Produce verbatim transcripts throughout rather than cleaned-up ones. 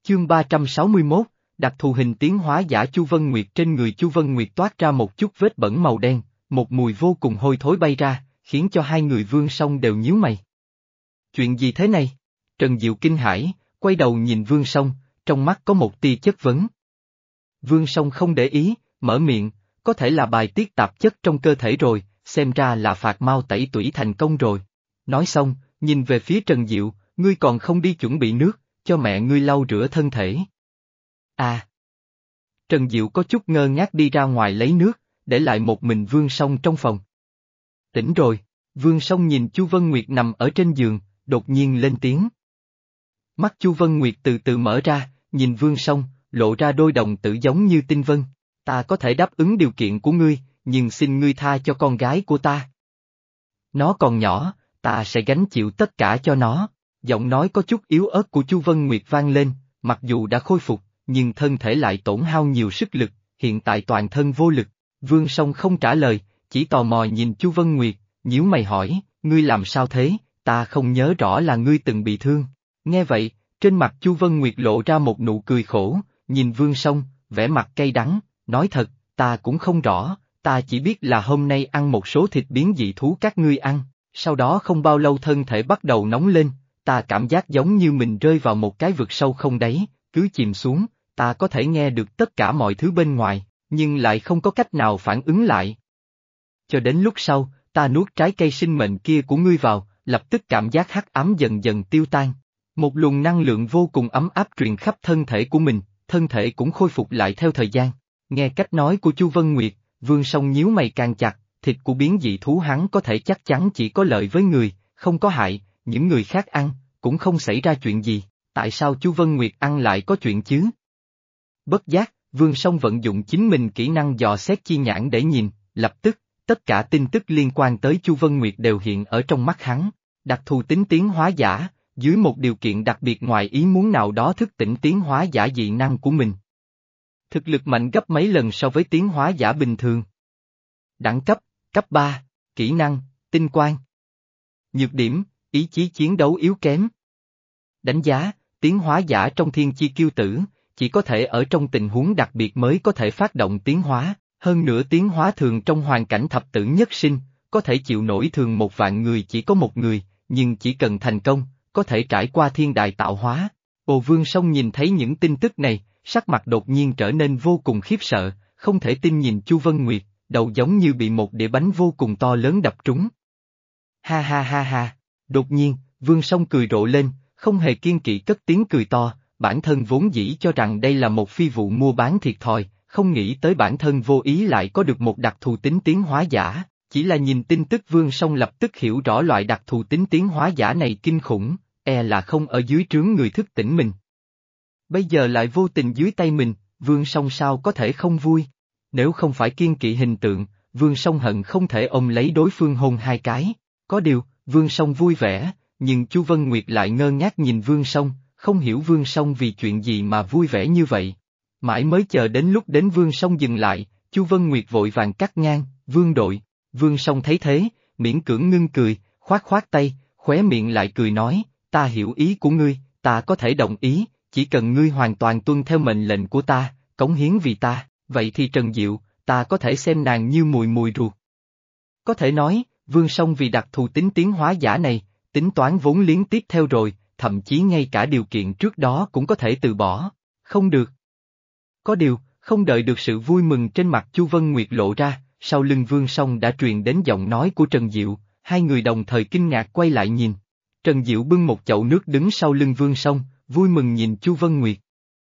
Chương ba trăm sáu mươi mốt, đặc thù hình tiến hóa giả Chu Vân Nguyệt. Trên người Chu Vân Nguyệt toát ra một chút vết bẩn màu đen, một mùi vô cùng hôi thối bay ra, khiến cho hai người Vương Song đều nhíu mày. Chuyện gì thế này? Trần Diệu kinh hãi, quay đầu nhìn Vương Song, trong mắt có một tia chất vấn. Vương Song không để ý, mở miệng, có thể là bài tiết tạp chất trong cơ thể rồi, xem ra là phạt mao tẩy tủy thành công rồi. Nói xong, nhìn về phía Trần Diệu, ngươi còn không đi chuẩn bị nước, cho mẹ ngươi lau rửa thân thể. À! Trần Diệu có chút ngơ ngác đi ra ngoài lấy nước, để lại một mình Vương Song trong phòng. Tỉnh rồi, Vương Song nhìn Chu Vân Nguyệt nằm ở trên giường, đột nhiên lên tiếng. Mắt Chu Vân Nguyệt từ từ mở ra, nhìn Vương Song, lộ ra đôi đồng tử giống như tinh vân. Ta có thể đáp ứng điều kiện của ngươi, nhưng xin ngươi tha cho con gái của ta. Nó còn nhỏ, ta sẽ gánh chịu tất cả cho nó. Giọng nói có chút yếu ớt của Chu Vân Nguyệt vang lên, mặc dù đã khôi phục, nhưng thân thể lại tổn hao nhiều sức lực, hiện tại toàn thân vô lực. Vương Song không trả lời, chỉ tò mò nhìn Chu Vân Nguyệt, nhíu mày hỏi, ngươi làm sao thế, ta không nhớ rõ là ngươi từng bị thương. Nghe vậy, trên mặt Chu Vân Nguyệt lộ ra một nụ cười khổ, nhìn Vương Song, vẻ mặt cay đắng, nói thật, ta cũng không rõ, ta chỉ biết là hôm nay ăn một số thịt biến dị thú các ngươi ăn, sau đó không bao lâu thân thể bắt đầu nóng lên, ta cảm giác giống như mình rơi vào một cái vực sâu không đáy, cứ chìm xuống, ta có thể nghe được tất cả mọi thứ bên ngoài, nhưng lại không có cách nào phản ứng lại. Cho đến lúc sau, ta nuốt trái cây sinh mệnh kia của ngươi vào, lập tức cảm giác hắc ám dần dần tiêu tan. Một luồng năng lượng vô cùng ấm áp truyền khắp thân thể của mình, thân thể cũng khôi phục lại theo thời gian. Nghe cách nói của Chu Vân Nguyệt, Vương Song nhíu mày càng chặt, thịt của biến dị thú hắn có thể chắc chắn chỉ có lợi với người, không có hại, những người khác ăn, cũng không xảy ra chuyện gì, tại sao Chu Vân Nguyệt ăn lại có chuyện chứ? Bất giác, Vương Song vận dụng chính mình kỹ năng dò xét chi nhãn để nhìn, lập tức, tất cả tin tức liên quan tới Chu Vân Nguyệt đều hiện ở trong mắt hắn, đặc thù tính tiến hóa giả, dưới một điều kiện đặc biệt ngoài ý muốn nào đó thức tỉnh tiến hóa giả dị năng của mình. Thực lực mạnh gấp mấy lần so với tiến hóa giả bình thường. Đẳng cấp, cấp ba, kỹ năng, tinh quang. Nhược điểm, ý chí chiến đấu yếu kém. Đánh giá, tiến hóa giả trong thiên chi kiêu tử, chỉ có thể ở trong tình huống đặc biệt mới có thể phát động tiến hóa, hơn nữa tiến hóa thường trong hoàn cảnh thập tử nhất sinh, có thể chịu nổi thường một vạn người chỉ có một người, nhưng chỉ cần thành công, có thể trải qua thiên đài tạo hóa. Ồ Vương Song nhìn thấy những tin tức này, sắc mặt đột nhiên trở nên vô cùng khiếp sợ, không thể tin nhìn Chu Vân Nguyệt, đầu giống như bị một đĩa bánh vô cùng to lớn đập trúng. Ha ha ha ha, đột nhiên, Vương Song cười rộ lên, không hề kiêng kỵ cất tiếng cười to, bản thân vốn dĩ cho rằng đây là một phi vụ mua bán thiệt thòi, không nghĩ tới bản thân vô ý lại có được một đặc thù tính tiến hóa giả, chỉ là nhìn tin tức Vương Song lập tức hiểu rõ loại đặc thù tính tiến hóa giả này kinh khủng, e là không ở dưới trướng người thức tỉnh mình. Bây giờ lại vô tình dưới tay mình, Vương Song sao có thể không vui? Nếu không phải kiêng kỵ hình tượng, Vương Song hận không thể ôm lấy đối phương hôn hai cái. Có điều, Vương Song vui vẻ, nhưng Chu Vân Nguyệt lại ngơ ngác nhìn Vương Song, không hiểu Vương Song vì chuyện gì mà vui vẻ như vậy. Mãi mới chờ đến lúc đến Vương Song dừng lại, Chu Vân Nguyệt vội vàng cắt ngang, Vương đội. Vương Song thấy thế, miễn cưỡng ngưng cười, khoát khoát tay, khóe miệng lại cười nói, ta hiểu ý của ngươi, ta có thể đồng ý, chỉ cần ngươi hoàn toàn tuân theo mệnh lệnh của ta, cống hiến vì ta, vậy thì Trần Diệu, ta có thể xem nàng như mùi mùi ruột. Có thể nói, Vương Song vì đặc thù tính tiến hóa giả này, tính toán vốn liếng tiếp theo rồi, thậm chí ngay cả điều kiện trước đó cũng có thể từ bỏ, không được. Có điều, không đợi được sự vui mừng trên mặt Chu Vân Nguyệt lộ ra, sau lưng Vương Song đã truyền đến giọng nói của Trần Diệu, hai người đồng thời kinh ngạc quay lại nhìn. Trần Diệu bưng một chậu nước đứng sau lưng Vương Song, vui mừng nhìn Chu Vân Nguyệt.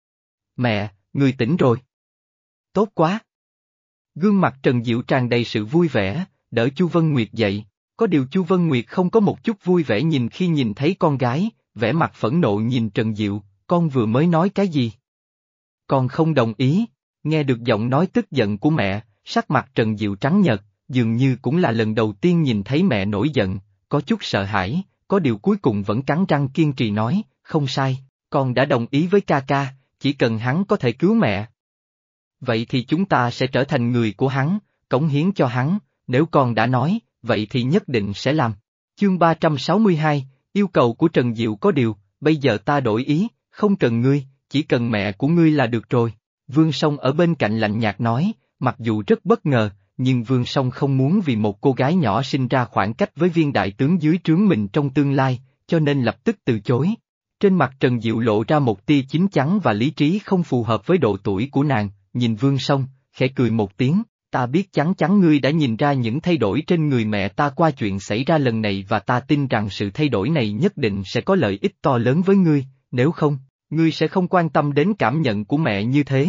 Mẹ, người tỉnh rồi. Tốt quá. Gương mặt Trần Diệu tràn đầy sự vui vẻ, đỡ Chu Vân Nguyệt dậy, có điều Chu Vân Nguyệt không có một chút vui vẻ nhìn khi nhìn thấy con gái, vẻ mặt phẫn nộ nhìn Trần Diệu, con vừa mới nói cái gì? Con không đồng ý, nghe được giọng nói tức giận của mẹ, sắc mặt Trần Diệu trắng nhợt, dường như cũng là lần đầu tiên nhìn thấy mẹ nổi giận, có chút sợ hãi, có điều cuối cùng vẫn cắn răng kiên trì nói, không sai, con đã đồng ý với ca ca, chỉ cần hắn có thể cứu mẹ. Vậy thì chúng ta sẽ trở thành người của hắn, cống hiến cho hắn, nếu con đã nói, vậy thì nhất định sẽ làm. Chương ba trăm sáu mươi hai, yêu cầu của Trần Diệu có điều, bây giờ ta đổi ý, không cần ngươi, chỉ cần mẹ của ngươi là được rồi. Vương Song ở bên cạnh lạnh nhạt nói, mặc dù rất bất ngờ, nhưng Vương Song không muốn vì một cô gái nhỏ sinh ra khoảng cách với viên đại tướng dưới trướng mình trong tương lai, cho nên lập tức từ chối. Trên mặt Trần Diệu lộ ra một tia chín chắn và lý trí không phù hợp với độ tuổi của nàng, nhìn Vương Song, khẽ cười một tiếng, ta biết chắn chắn ngươi đã nhìn ra những thay đổi trên người mẹ ta qua chuyện xảy ra lần này và ta tin rằng sự thay đổi này nhất định sẽ có lợi ích to lớn với ngươi, nếu không, ngươi sẽ không quan tâm đến cảm nhận của mẹ như thế.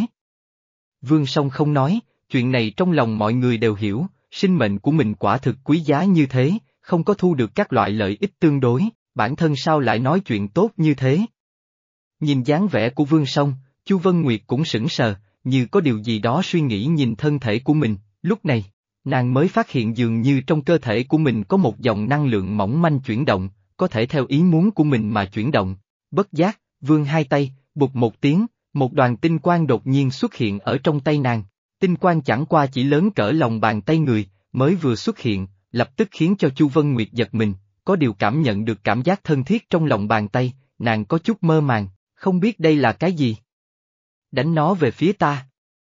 Vương Song không nói, chuyện này trong lòng mọi người đều hiểu, sinh mệnh của mình quả thực quý giá như thế, không có thu được các loại lợi ích tương đối, bản thân sao lại nói chuyện tốt như thế. Nhìn dáng vẻ của Vương Song, Chu Vân Nguyệt cũng sững sờ, như có điều gì đó suy nghĩ nhìn thân thể của mình, lúc này, nàng mới phát hiện dường như trong cơ thể của mình có một dòng năng lượng mỏng manh chuyển động, có thể theo ý muốn của mình mà chuyển động. Bất giác, vươn hai tay, bụp một tiếng, một đoàn tinh quang đột nhiên xuất hiện ở trong tay nàng. Tinh quang chẳng qua chỉ lớn cỡ lòng bàn tay người, mới vừa xuất hiện, lập tức khiến cho Chu Vân Nguyệt giật mình, có điều cảm nhận được cảm giác thân thiết trong lòng bàn tay, nàng có chút mơ màng, không biết đây là cái gì. Đánh nó về phía ta.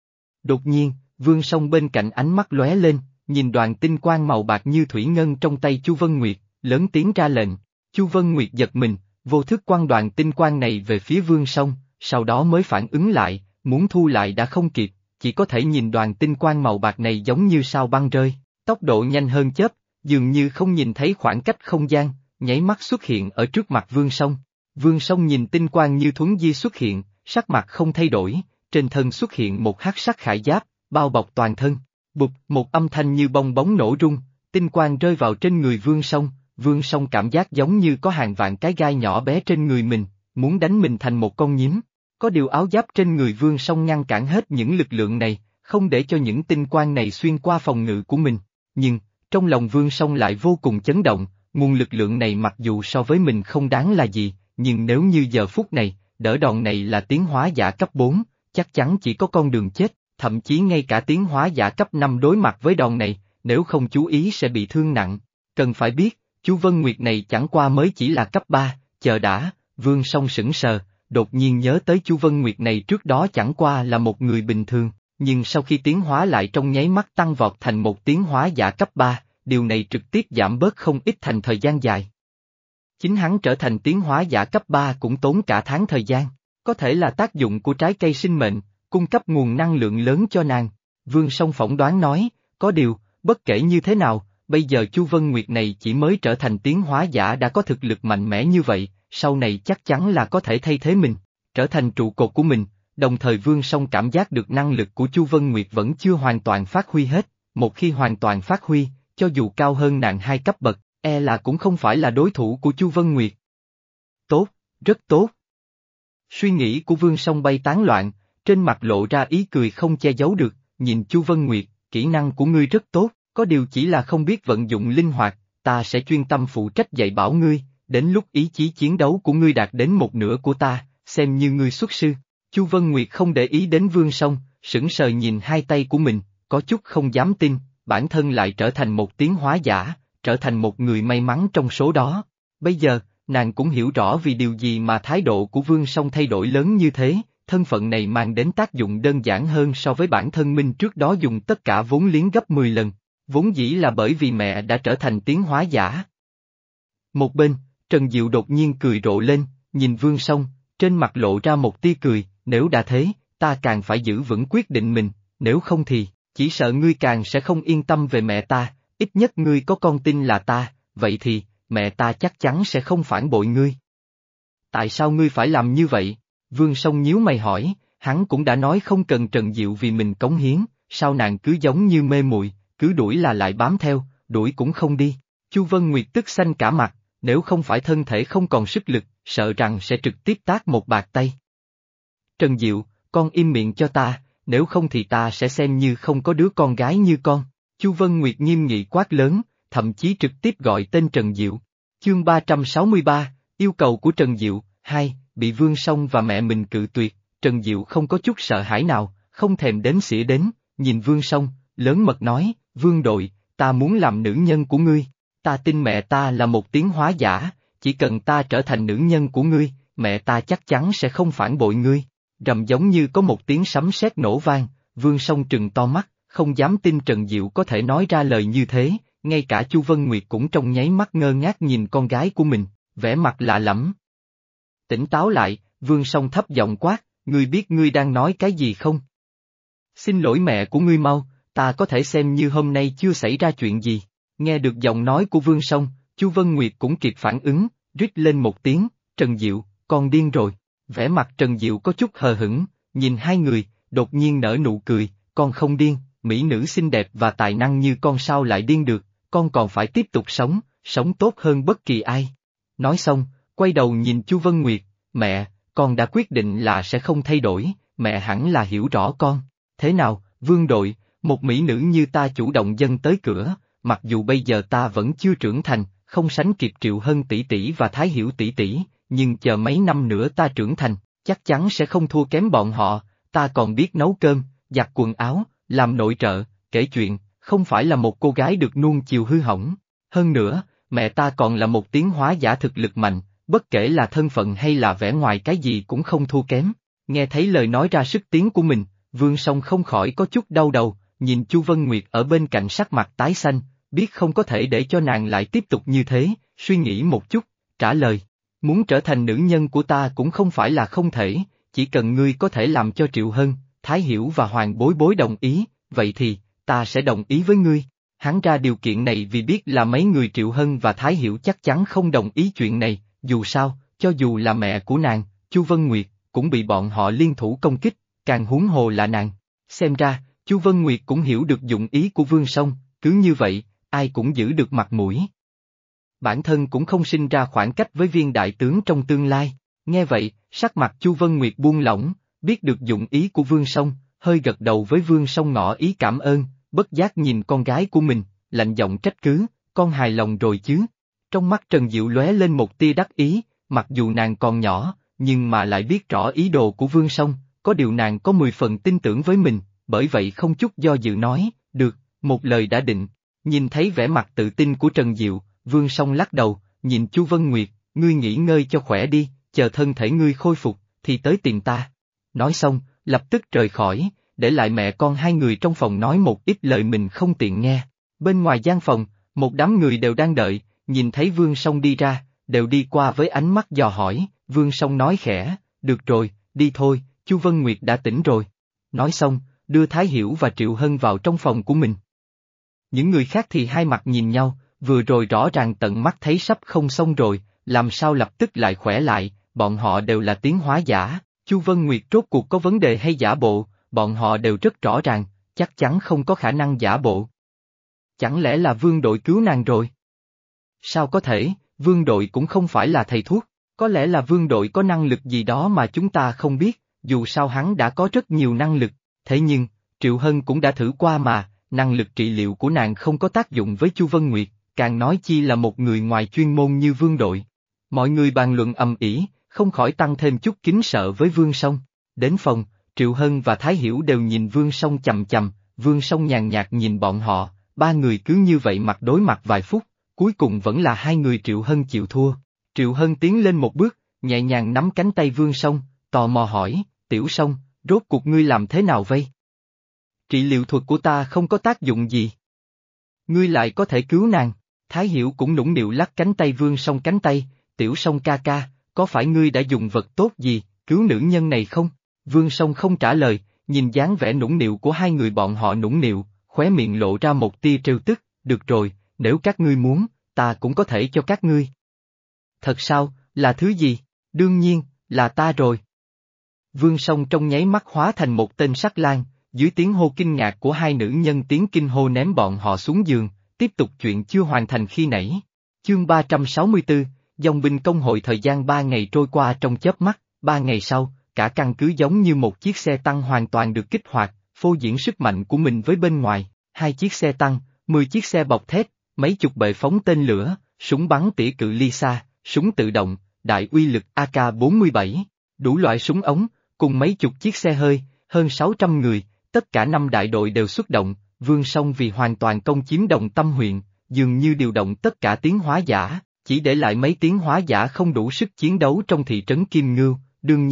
Đột nhiên, Vương Song bên cạnh ánh mắt lóe lên, nhìn đoàn tinh quang màu bạc như thủy ngân trong tay Chu Vân Nguyệt, lớn tiếng ra lệnh. Chu Vân Nguyệt giật mình, vô thức quăng đoàn tinh quang này về phía Vương Song, sau đó mới phản ứng lại, muốn thu lại đã không kịp, chỉ có thể nhìn đoàn tinh quang màu bạc này giống như sao băng rơi, tốc độ nhanh hơn chớp, dường như không nhìn thấy khoảng cách không gian, nháy mắt xuất hiện ở trước mặt Vương Song. Vương Song nhìn tinh quang như thuấn di xuất hiện, sắc mặt không thay đổi, trên thân xuất hiện một hắc sắc khải giáp, bao bọc toàn thân. Bụp, một âm thanh như bong bóng nổ rung, tinh quang rơi vào trên người Vương Song, Vương Song cảm giác giống như có hàng vạn cái gai nhỏ bé trên người mình, muốn đánh mình thành một con nhím. Có điều áo giáp trên người Vương Song ngăn cản hết những lực lượng này, không để cho những tinh quang này xuyên qua phòng ngự của mình. Nhưng, trong lòng Vương Song lại vô cùng chấn động, nguồn lực lượng này mặc dù so với mình không đáng là gì, nhưng nếu như giờ phút này, đỡ đòn này là tiến hóa giả cấp bốn, chắc chắn chỉ có con đường chết, thậm chí ngay cả tiến hóa giả cấp năm đối mặt với đòn này, nếu không chú ý sẽ bị thương nặng. Cần phải biết, Chu Vân Nguyệt này chẳng qua mới chỉ là cấp ba, chờ đã, Vương Song sững sờ, đột nhiên nhớ tới Chu Vân Nguyệt này trước đó chẳng qua là một người bình thường, nhưng sau khi tiến hóa lại trong nháy mắt tăng vọt thành một tiến hóa giả cấp ba, điều này trực tiếp giảm bớt không ít thành thời gian dài. Chính hắn trở thành tiến hóa giả cấp ba cũng tốn cả tháng thời gian, có thể là tác dụng của trái cây sinh mệnh, cung cấp nguồn năng lượng lớn cho nàng. Vương Song phỏng đoán nói, có điều, bất kể như thế nào, bây giờ Chu Vân Nguyệt này chỉ mới trở thành tiến hóa giả đã có thực lực mạnh mẽ như vậy, sau này chắc chắn là có thể thay thế mình, trở thành trụ cột của mình, đồng thời Vương Song cảm giác được năng lực của Chu Vân Nguyệt vẫn chưa hoàn toàn phát huy hết, một khi hoàn toàn phát huy, cho dù cao hơn nàng hai cấp bậc, e là cũng không phải là đối thủ của Chu Vân Nguyệt. Tốt, rất tốt. Suy nghĩ của Vương Song bay tán loạn, trên mặt lộ ra ý cười không che giấu được, nhìn Chu Vân Nguyệt, kỹ năng của ngươi rất tốt, có điều chỉ là không biết vận dụng linh hoạt, ta sẽ chuyên tâm phụ trách dạy bảo ngươi, đến lúc ý chí chiến đấu của ngươi đạt đến một nửa của ta, xem như ngươi xuất sư. Chu Vân Nguyệt không để ý đến Vương Song, sững sờ nhìn hai tay của mình, có chút không dám tin, bản thân lại trở thành một tiến hóa giả, trở thành một người may mắn trong số đó. Bây giờ, nàng cũng hiểu rõ vì điều gì mà thái độ của Vương Song thay đổi lớn như thế, thân phận này mang đến tác dụng đơn giản hơn so với bản thân mình trước đó dùng tất cả vốn liếng gấp mười lần, vốn dĩ là bởi vì mẹ đã trở thành tiến hóa giả. Một bên, Trần Diệu đột nhiên cười rộ lên, nhìn Vương Song, trên mặt lộ ra một tia cười, nếu đã thế, ta càng phải giữ vững quyết định mình, nếu không thì, chỉ sợ ngươi càng sẽ không yên tâm về mẹ ta, ít nhất ngươi có con tin là ta, vậy thì, mẹ ta chắc chắn sẽ không phản bội ngươi. Tại sao ngươi phải làm như vậy? Vương Song nhíu mày hỏi, hắn cũng đã nói không cần Trần Diệu vì mình cống hiến, sao nàng cứ giống như mê muội, cứ đuổi là lại bám theo, đuổi cũng không đi. Chu Vân Nguyệt tức xanh cả mặt, nếu không phải thân thể không còn sức lực, sợ rằng sẽ trực tiếp tát một bạt tay. Trần Diệu, con im miệng cho ta, nếu không thì ta sẽ xem như không có đứa con gái như con. Chu Vân Nguyệt nghiêm nghị quát lớn, thậm chí trực tiếp gọi tên Trần Diệu. Chương ba trăm sáu mươi ba, yêu cầu của Trần Diệu, hai, bị Vương Song và mẹ mình cự tuyệt, Trần Diệu không có chút sợ hãi nào, không thèm đếm xỉa đến, nhìn Vương Song, lớn mật nói, Vương đội, ta muốn làm nữ nhân của ngươi, ta tin mẹ ta là một tiến hóa giả, chỉ cần ta trở thành nữ nhân của ngươi, mẹ ta chắc chắn sẽ không phản bội ngươi, Rầm giống như có một tiếng sấm sét nổ vang, Vương Song trừng to mắt, không dám tin Trần Diệu có thể nói ra lời như thế, ngay cả Chu Vân Nguyệt cũng trong nháy mắt ngơ ngác nhìn con gái của mình, vẻ mặt lạ lẫm. Tỉnh táo lại, Vương Song thấp giọng quát, ngươi biết ngươi đang nói cái gì không? Xin lỗi mẹ của ngươi mau, ta có thể xem như hôm nay chưa xảy ra chuyện gì. Nghe được giọng nói của Vương Song, Chu Vân Nguyệt cũng kịp phản ứng, rít lên một tiếng, Trần Diệu, con điên rồi. Vẻ mặt Trần Diệu có chút hờ hững, nhìn hai người, đột nhiên nở nụ cười, con không điên, mỹ nữ xinh đẹp và tài năng như con sao lại điên được, con còn phải tiếp tục sống, sống tốt hơn bất kỳ ai. Nói xong, quay đầu nhìn Chu Vân Nguyệt, mẹ, con đã quyết định là sẽ không thay đổi, mẹ hẳn là hiểu rõ con. Thế nào, Vương Đội, một mỹ nữ như ta chủ động dâng tới cửa, mặc dù bây giờ ta vẫn chưa trưởng thành, không sánh kịp Triệu Hân tỷ tỷ và Thái Hiểu tỷ tỷ, nhưng chờ mấy năm nữa ta trưởng thành, chắc chắn sẽ không thua kém bọn họ, ta còn biết nấu cơm, giặt quần áo, làm nội trợ, kể chuyện, không phải là một cô gái được nuông chiều hư hỏng. Hơn nữa, mẹ ta còn là một tiến hóa giả thực lực mạnh, bất kể là thân phận hay là vẻ ngoài cái gì cũng không thua kém. Nghe thấy lời nói ra sức tiếng của mình, Vương Song không khỏi có chút đau đầu, nhìn Chu Vân Nguyệt ở bên cạnh sắc mặt tái xanh, biết không có thể để cho nàng lại tiếp tục như thế, suy nghĩ một chút, trả lời, muốn trở thành nữ nhân của ta cũng không phải là không thể, chỉ cần ngươi có thể làm cho Triệu Hân, Thái Hiểu và Hoàng Bối Bối đồng ý, vậy thì, ta sẽ đồng ý với ngươi. Hắn ra điều kiện này vì biết là mấy người Triệu Hân và Thái Hiểu chắc chắn không đồng ý chuyện này, dù sao, cho dù là mẹ của nàng, Chu Vân Nguyệt, cũng bị bọn họ liên thủ công kích, càng huống hồ là nàng. Xem ra, Chu Vân Nguyệt cũng hiểu được dụng ý của Vương Song, cứ như vậy, ai cũng giữ được mặt mũi. Bản thân cũng không sinh ra khoảng cách với viên đại tướng trong tương lai. Nghe vậy, sắc mặt Chu Vân Nguyệt buông lỏng, biết được dụng ý của Vương Song, hơi gật đầu với Vương Song ngỏ ý cảm ơn, bất giác nhìn con gái của mình, lạnh giọng trách cứ, con hài lòng rồi chứ. Trong mắt Trần Diệu lóe lên một tia đắc ý, mặc dù nàng còn nhỏ, nhưng mà lại biết rõ ý đồ của Vương Song, có điều nàng có mười phần tin tưởng với mình, bởi vậy không chút do dự nói, được, một lời đã định. Nhìn thấy vẻ mặt tự tin của Trần Diệu, Vương Song lắc đầu, nhìn Chu Vân Nguyệt, ngươi nghỉ ngơi cho khỏe đi, chờ thân thể ngươi khôi phục, thì tới tìm ta. Nói xong, lập tức rời khỏi, để lại mẹ con hai người trong phòng nói một ít lời mình không tiện nghe. Bên ngoài gian phòng, một đám người đều đang đợi, nhìn thấy Vương Song đi ra, đều đi qua với ánh mắt dò hỏi, Vương Song nói khẽ, được rồi, đi thôi, Chu Vân Nguyệt đã tỉnh rồi. Nói xong, đưa Thái Hiểu và Triệu Hân vào trong phòng của mình. Những người khác thì hai mặt nhìn nhau, vừa rồi rõ ràng tận mắt thấy sắp không xong rồi, làm sao lập tức lại khỏe lại, bọn họ đều là tiến hóa giả, Chu Vân Nguyệt rốt cuộc có vấn đề hay giả bộ, bọn họ đều rất rõ ràng, chắc chắn không có khả năng giả bộ. Chẳng lẽ là Vương Đội cứu nàng rồi? Sao có thể, Vương Đội cũng không phải là thầy thuốc, có lẽ là Vương Đội có năng lực gì đó mà chúng ta không biết, dù sao hắn đã có rất nhiều năng lực, thế nhưng, Triệu Hân cũng đã thử qua mà, năng lực trị liệu của nàng không có tác dụng với Chu Vân Nguyệt, càng nói chi là một người ngoài chuyên môn như Vương Đội. Mọi người bàn luận ầm ĩ, không khỏi tăng thêm chút kính sợ với Vương Song. Đến phòng, Triệu Hân và Thái Hiểu đều nhìn Vương Song chằm chằm, Vương Song nhàn nhạt nhìn bọn họ, ba người cứ như vậy mặt đối mặt vài phút, cuối cùng vẫn là hai người Triệu Hân chịu thua. Triệu Hân tiến lên một bước, nhẹ nhàng nắm cánh tay Vương Song, tò mò hỏi, Tiểu Song, rốt cuộc ngươi làm thế nào vậy? Trị liệu thuật của ta không có tác dụng gì. Ngươi lại có thể cứu nàng. Thái Hiểu cũng nũng nịu lắc cánh tay Vương Song cánh tay, Tiểu Song ca ca, có phải ngươi đã dùng vật tốt gì, cứu nữ nhân này không? Vương Song không trả lời, nhìn dáng vẻ nũng nịu của hai người bọn họ nũng nịu, khóe miệng lộ ra một tia trêu tức, được rồi, nếu các ngươi muốn, ta cũng có thể cho các ngươi. Thật sao, là thứ gì? Đương nhiên, là ta rồi. Vương Song trong nháy mắt hóa thành một tên sắc lang, dưới tiếng hô kinh ngạc của hai nữ nhân tiếng kinh hô ném bọn họ xuống giường, tiếp tục chuyện chưa hoàn thành khi nãy. Chương ba trăm sáu mươi tư, dòng binh công hội thời gian ba ngày trôi qua trong chớp mắt, ba ngày sau, cả căn cứ giống như một chiếc xe tăng hoàn toàn được kích hoạt, phô diễn sức mạnh của mình với bên ngoài, hai chiếc xe tăng, mười chiếc xe bọc thép, mấy chục bệ phóng tên lửa, súng bắn tỉa cự ly xa, súng tự động, đại uy lực A K bốn mươi bảy, đủ loại súng ống, cùng mấy chục chiếc xe hơi, hơn sáu trăm người, tất cả năm đại đội đều xuất động. Vương Song vì hoàn toàn công chiếm Đồng Tâm huyện, dường như điều động tất cả tiến hóa giả, chỉ để lại mấy tiến hóa giả không đủ sức chiến đấu trong thị trấn Kim Ngưu, đương nhiên,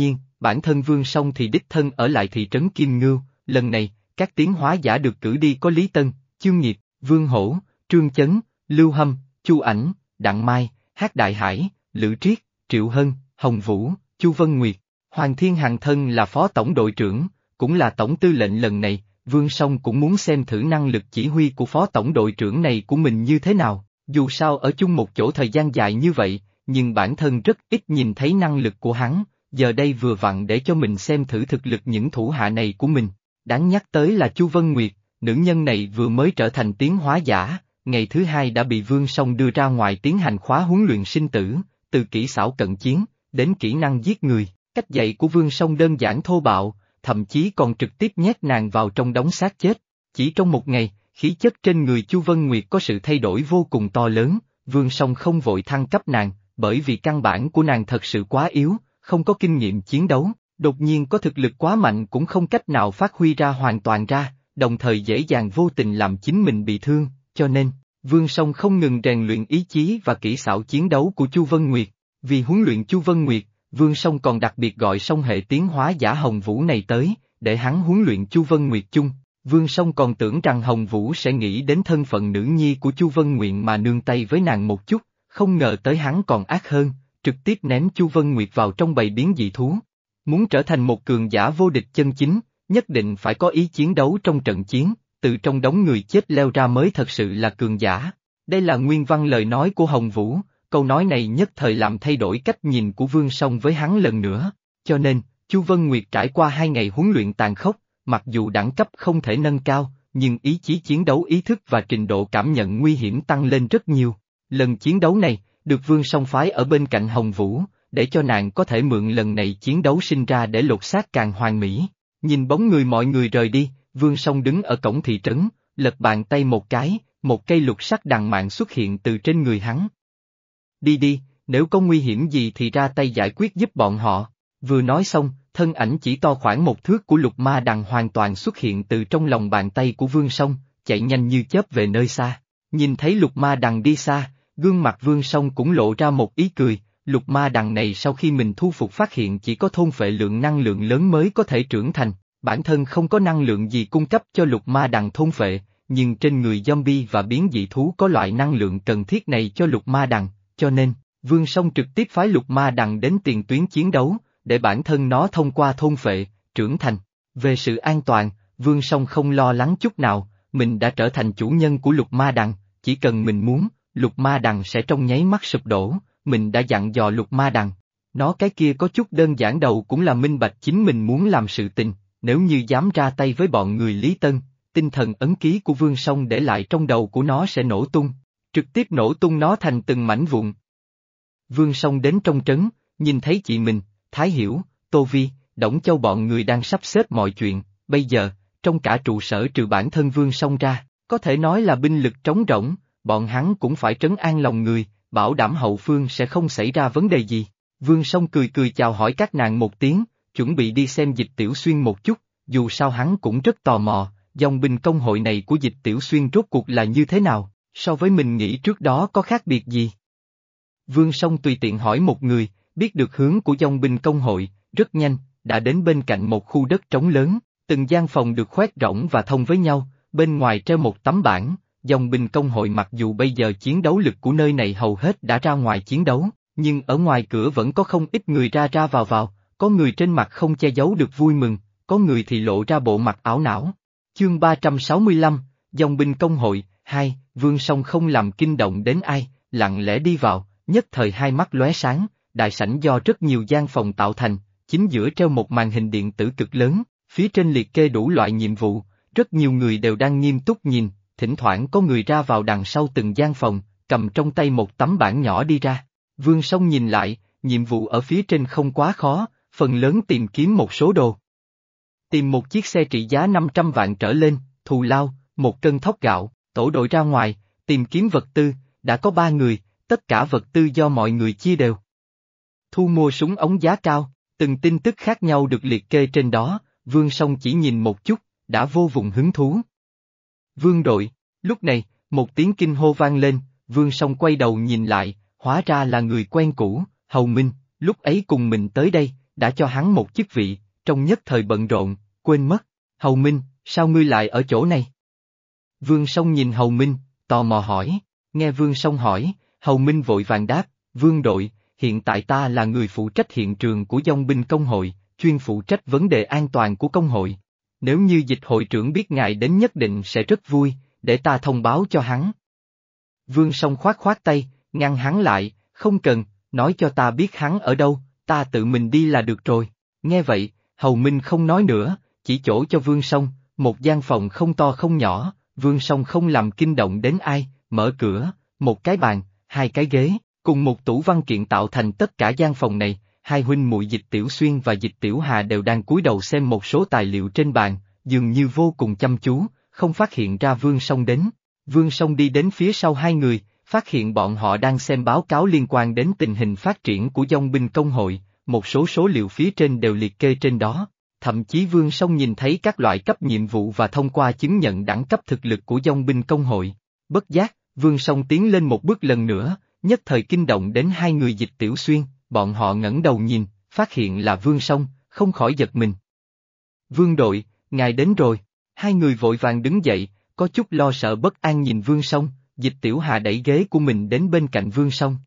bản thân Vương Song thì đích thân ở lại thị trấn Kim Ngưu, lần này, các tiến hóa giả được cử đi có Lý Tân, Chương Nghiệp, Vương Hổ, Trương Chấn, Lưu Hâm, Chu Ảnh, Đặng Mai, Hắc Đại Hải, Lữ Triết, Triệu Hân, Hồng Vũ, Chu Vân Nguyệt. Hoàng Thiên Hằng thân là phó tổng đội trưởng, cũng là tổng tư lệnh lần này, Vương Song cũng muốn xem thử năng lực chỉ huy của phó tổng đội trưởng này của mình như thế nào, dù sao ở chung một chỗ thời gian dài như vậy, nhưng bản thân rất ít nhìn thấy năng lực của hắn, giờ đây vừa vặn để cho mình xem thử thực lực những thủ hạ này của mình. Đáng nhắc tới là Chu Vân Nguyệt, nữ nhân này vừa mới trở thành tiến hóa giả, ngày thứ hai đã bị Vương Song đưa ra ngoài tiến hành khóa huấn luyện sinh tử, từ kỹ xảo cận chiến, đến kỹ năng giết người, cách dạy của Vương Song đơn giản thô bạo, thậm chí còn trực tiếp nhét nàng vào trong đống xác chết. Chỉ trong một ngày, khí chất trên người Chu Vân Nguyệt có sự thay đổi vô cùng to lớn, Vương Song không vội thăng cấp nàng, bởi vì căn bản của nàng thật sự quá yếu, không có kinh nghiệm chiến đấu, đột nhiên có thực lực quá mạnh cũng không cách nào phát huy ra hoàn toàn ra, đồng thời dễ dàng vô tình làm chính mình bị thương, cho nên, Vương Song không ngừng rèn luyện ý chí và kỹ xảo chiến đấu của Chu Vân Nguyệt. Vì huấn luyện Chu Vân Nguyệt, Vương Song còn đặc biệt gọi song hệ tiến hóa giả Hồng Vũ này tới, để hắn huấn luyện Chu Vân Nguyệt chung. Vương Song còn tưởng rằng Hồng Vũ sẽ nghĩ đến thân phận nữ nhi của Chu Vân Nguyện mà nương tay với nàng một chút, không ngờ tới hắn còn ác hơn, trực tiếp ném Chu Vân Nguyệt vào trong bầy biến dị thú. Muốn trở thành một cường giả vô địch chân chính, nhất định phải có ý chiến đấu trong trận chiến, từ trong đống người chết leo ra mới thật sự là cường giả. Đây là nguyên văn lời nói của Hồng Vũ, câu nói này nhất thời làm thay đổi cách nhìn của Vương Song với hắn lần nữa, cho nên, Chu Vân Nguyệt trải qua hai ngày huấn luyện tàn khốc, mặc dù đẳng cấp không thể nâng cao, nhưng ý chí chiến đấu ý thức và trình độ cảm nhận nguy hiểm tăng lên rất nhiều. Lần chiến đấu này, được Vương Song phái ở bên cạnh Hồng Vũ, để cho nàng có thể mượn lần này chiến đấu sinh ra để lột xác càng hoàn mỹ. Nhìn bóng người mọi người rời đi, Vương Song đứng ở cổng thị trấn, lật bàn tay một cái, một cây lục sắc đằng mạn xuất hiện từ trên người hắn. Đi đi, nếu có nguy hiểm gì thì ra tay giải quyết giúp bọn họ. Vừa nói xong, thân ảnh chỉ to khoảng một thước của lục ma đằng hoàn toàn xuất hiện từ trong lòng bàn tay của Vương Song, chạy nhanh như chớp về nơi xa. Nhìn thấy lục ma đằng đi xa, gương mặt Vương Song cũng lộ ra một ý cười, lục ma đằng này sau khi mình thu phục phát hiện chỉ có thôn phệ lượng năng lượng lớn mới có thể trưởng thành, bản thân không có năng lượng gì cung cấp cho lục ma đằng thôn phệ, nhưng trên người zombie và biến dị thú có loại năng lượng cần thiết này cho lục ma đằng, cho nên, Vương Song trực tiếp phái lục ma đằng đến tiền tuyến chiến đấu, để bản thân nó thông qua thôn phệ, trưởng thành. Về sự an toàn, Vương Song không lo lắng chút nào, mình đã trở thành chủ nhân của lục ma đằng, chỉ cần mình muốn, lục ma đằng sẽ trong nháy mắt sụp đổ, mình đã dặn dò lục ma đằng. Nó cái kia có chút đơn giản đầu cũng là minh bạch chính mình muốn làm sự tình, nếu như dám ra tay với bọn người Lý Tân, tinh thần ấn ký của Vương Song để lại trong đầu của nó sẽ nổ tung, trực tiếp nổ tung nó thành từng mảnh vụn. Vương Song đến trong trấn, nhìn thấy chị mình, Thái Hiểu, Tô Vi, Đổng Châu bọn người đang sắp xếp mọi chuyện, bây giờ, trong cả trụ sở trừ bản thân Vương Song ra, có thể nói là binh lực trống rỗng, bọn hắn cũng phải trấn an lòng người, bảo đảm hậu phương sẽ không xảy ra vấn đề gì. Vương Song cười cười chào hỏi các nàng một tiếng, chuẩn bị đi xem Dịch Tiểu Xuyên một chút, dù sao hắn cũng rất tò mò, dòng binh công hội này của Dịch Tiểu Xuyên rốt cuộc là như thế nào, so với mình nghĩ trước đó có khác biệt gì. Vương Song tùy tiện hỏi một người, biết được hướng của dòng binh công hội, rất nhanh, đã đến bên cạnh một khu đất trống lớn, từng gian phòng được khoét rỗng và thông với nhau, bên ngoài treo một tấm bảng, dòng binh công hội mặc dù bây giờ chiến đấu lực của nơi này hầu hết đã ra ngoài chiến đấu, nhưng ở ngoài cửa vẫn có không ít người ra ra vào vào, có người trên mặt không che giấu được vui mừng, có người thì lộ ra bộ mặt ảo não. Chương ba trăm sáu mươi lăm, dòng binh công hội, hai, Vương Song không làm kinh động đến ai, lặng lẽ đi vào, nhất thời hai mắt lóe sáng, đại sảnh do rất nhiều gian phòng tạo thành, chính giữa treo một màn hình điện tử cực lớn, phía trên liệt kê đủ loại nhiệm vụ, rất nhiều người đều đang nghiêm túc nhìn, thỉnh thoảng có người ra vào đằng sau từng gian phòng, cầm trong tay một tấm bảng nhỏ đi ra. Vương Song nhìn lại, nhiệm vụ ở phía trên không quá khó, phần lớn tìm kiếm một số đồ. Tìm một chiếc xe trị giá năm trăm vạn trở lên, thù lao, một cân thóc gạo, tổ đội ra ngoài, tìm kiếm vật tư, đã có ba người, tất cả vật tư do mọi người chia đều. Thu mua súng ống giá cao, từng tin tức khác nhau được liệt kê trên đó, Vương Song chỉ nhìn một chút, đã vô vùng hứng thú. Vương đội, lúc này, một tiếng kinh hô vang lên, Vương Song quay đầu nhìn lại, hóa ra là người quen cũ, Hầu Minh, lúc ấy cùng mình tới đây, đã cho hắn một chức vị, trong nhất thời bận rộn, quên mất. Hầu Minh, sao ngươi lại ở chỗ này? Vương Song nhìn Hầu Minh, tò mò hỏi. Nghe Vương Song hỏi, Hầu Minh vội vàng đáp, Vương đội, hiện tại ta là người phụ trách hiện trường của dòng binh công hội, chuyên phụ trách vấn đề an toàn của công hội. Nếu như dịch hội trưởng biết ngài đến nhất định sẽ rất vui, để ta thông báo cho hắn. Vương Song khoát khoát tay, ngăn hắn lại, không cần, nói cho ta biết hắn ở đâu, ta tự mình đi là được rồi. Nghe vậy, Hầu Minh không nói nữa, chỉ chỗ cho Vương Song, một gian phòng không to không nhỏ, Vương Song không làm kinh động đến ai, mở cửa, một cái bàn, hai cái ghế, cùng một tủ văn kiện tạo thành tất cả gian phòng này. Hai huynh muội Dịch Tiểu Xuyên và Dịch Tiểu Hà đều đang cúi đầu xem một số tài liệu trên bàn, dường như vô cùng chăm chú, không phát hiện ra Vương Song đến. Vương Song đi đến phía sau hai người, phát hiện bọn họ đang xem báo cáo liên quan đến tình hình phát triển của dòng binh công hội, một số số liệu phía trên đều liệt kê trên đó. Thậm chí Vương Song nhìn thấy các loại cấp nhiệm vụ và thông qua chứng nhận đẳng cấp thực lực của dòng binh công hội. Bất giác, Vương Song tiến lên một bước lần nữa, nhất thời kinh động đến hai người Dịch Tiểu Xuyên. Bọn họ ngẩng đầu nhìn, phát hiện là Vương Song, không khỏi giật mình. Vương đội, ngài đến rồi. Hai người vội vàng đứng dậy, có chút lo sợ bất an nhìn Vương Song. Dịch Tiểu Hà đẩy ghế của mình đến bên cạnh Vương Song.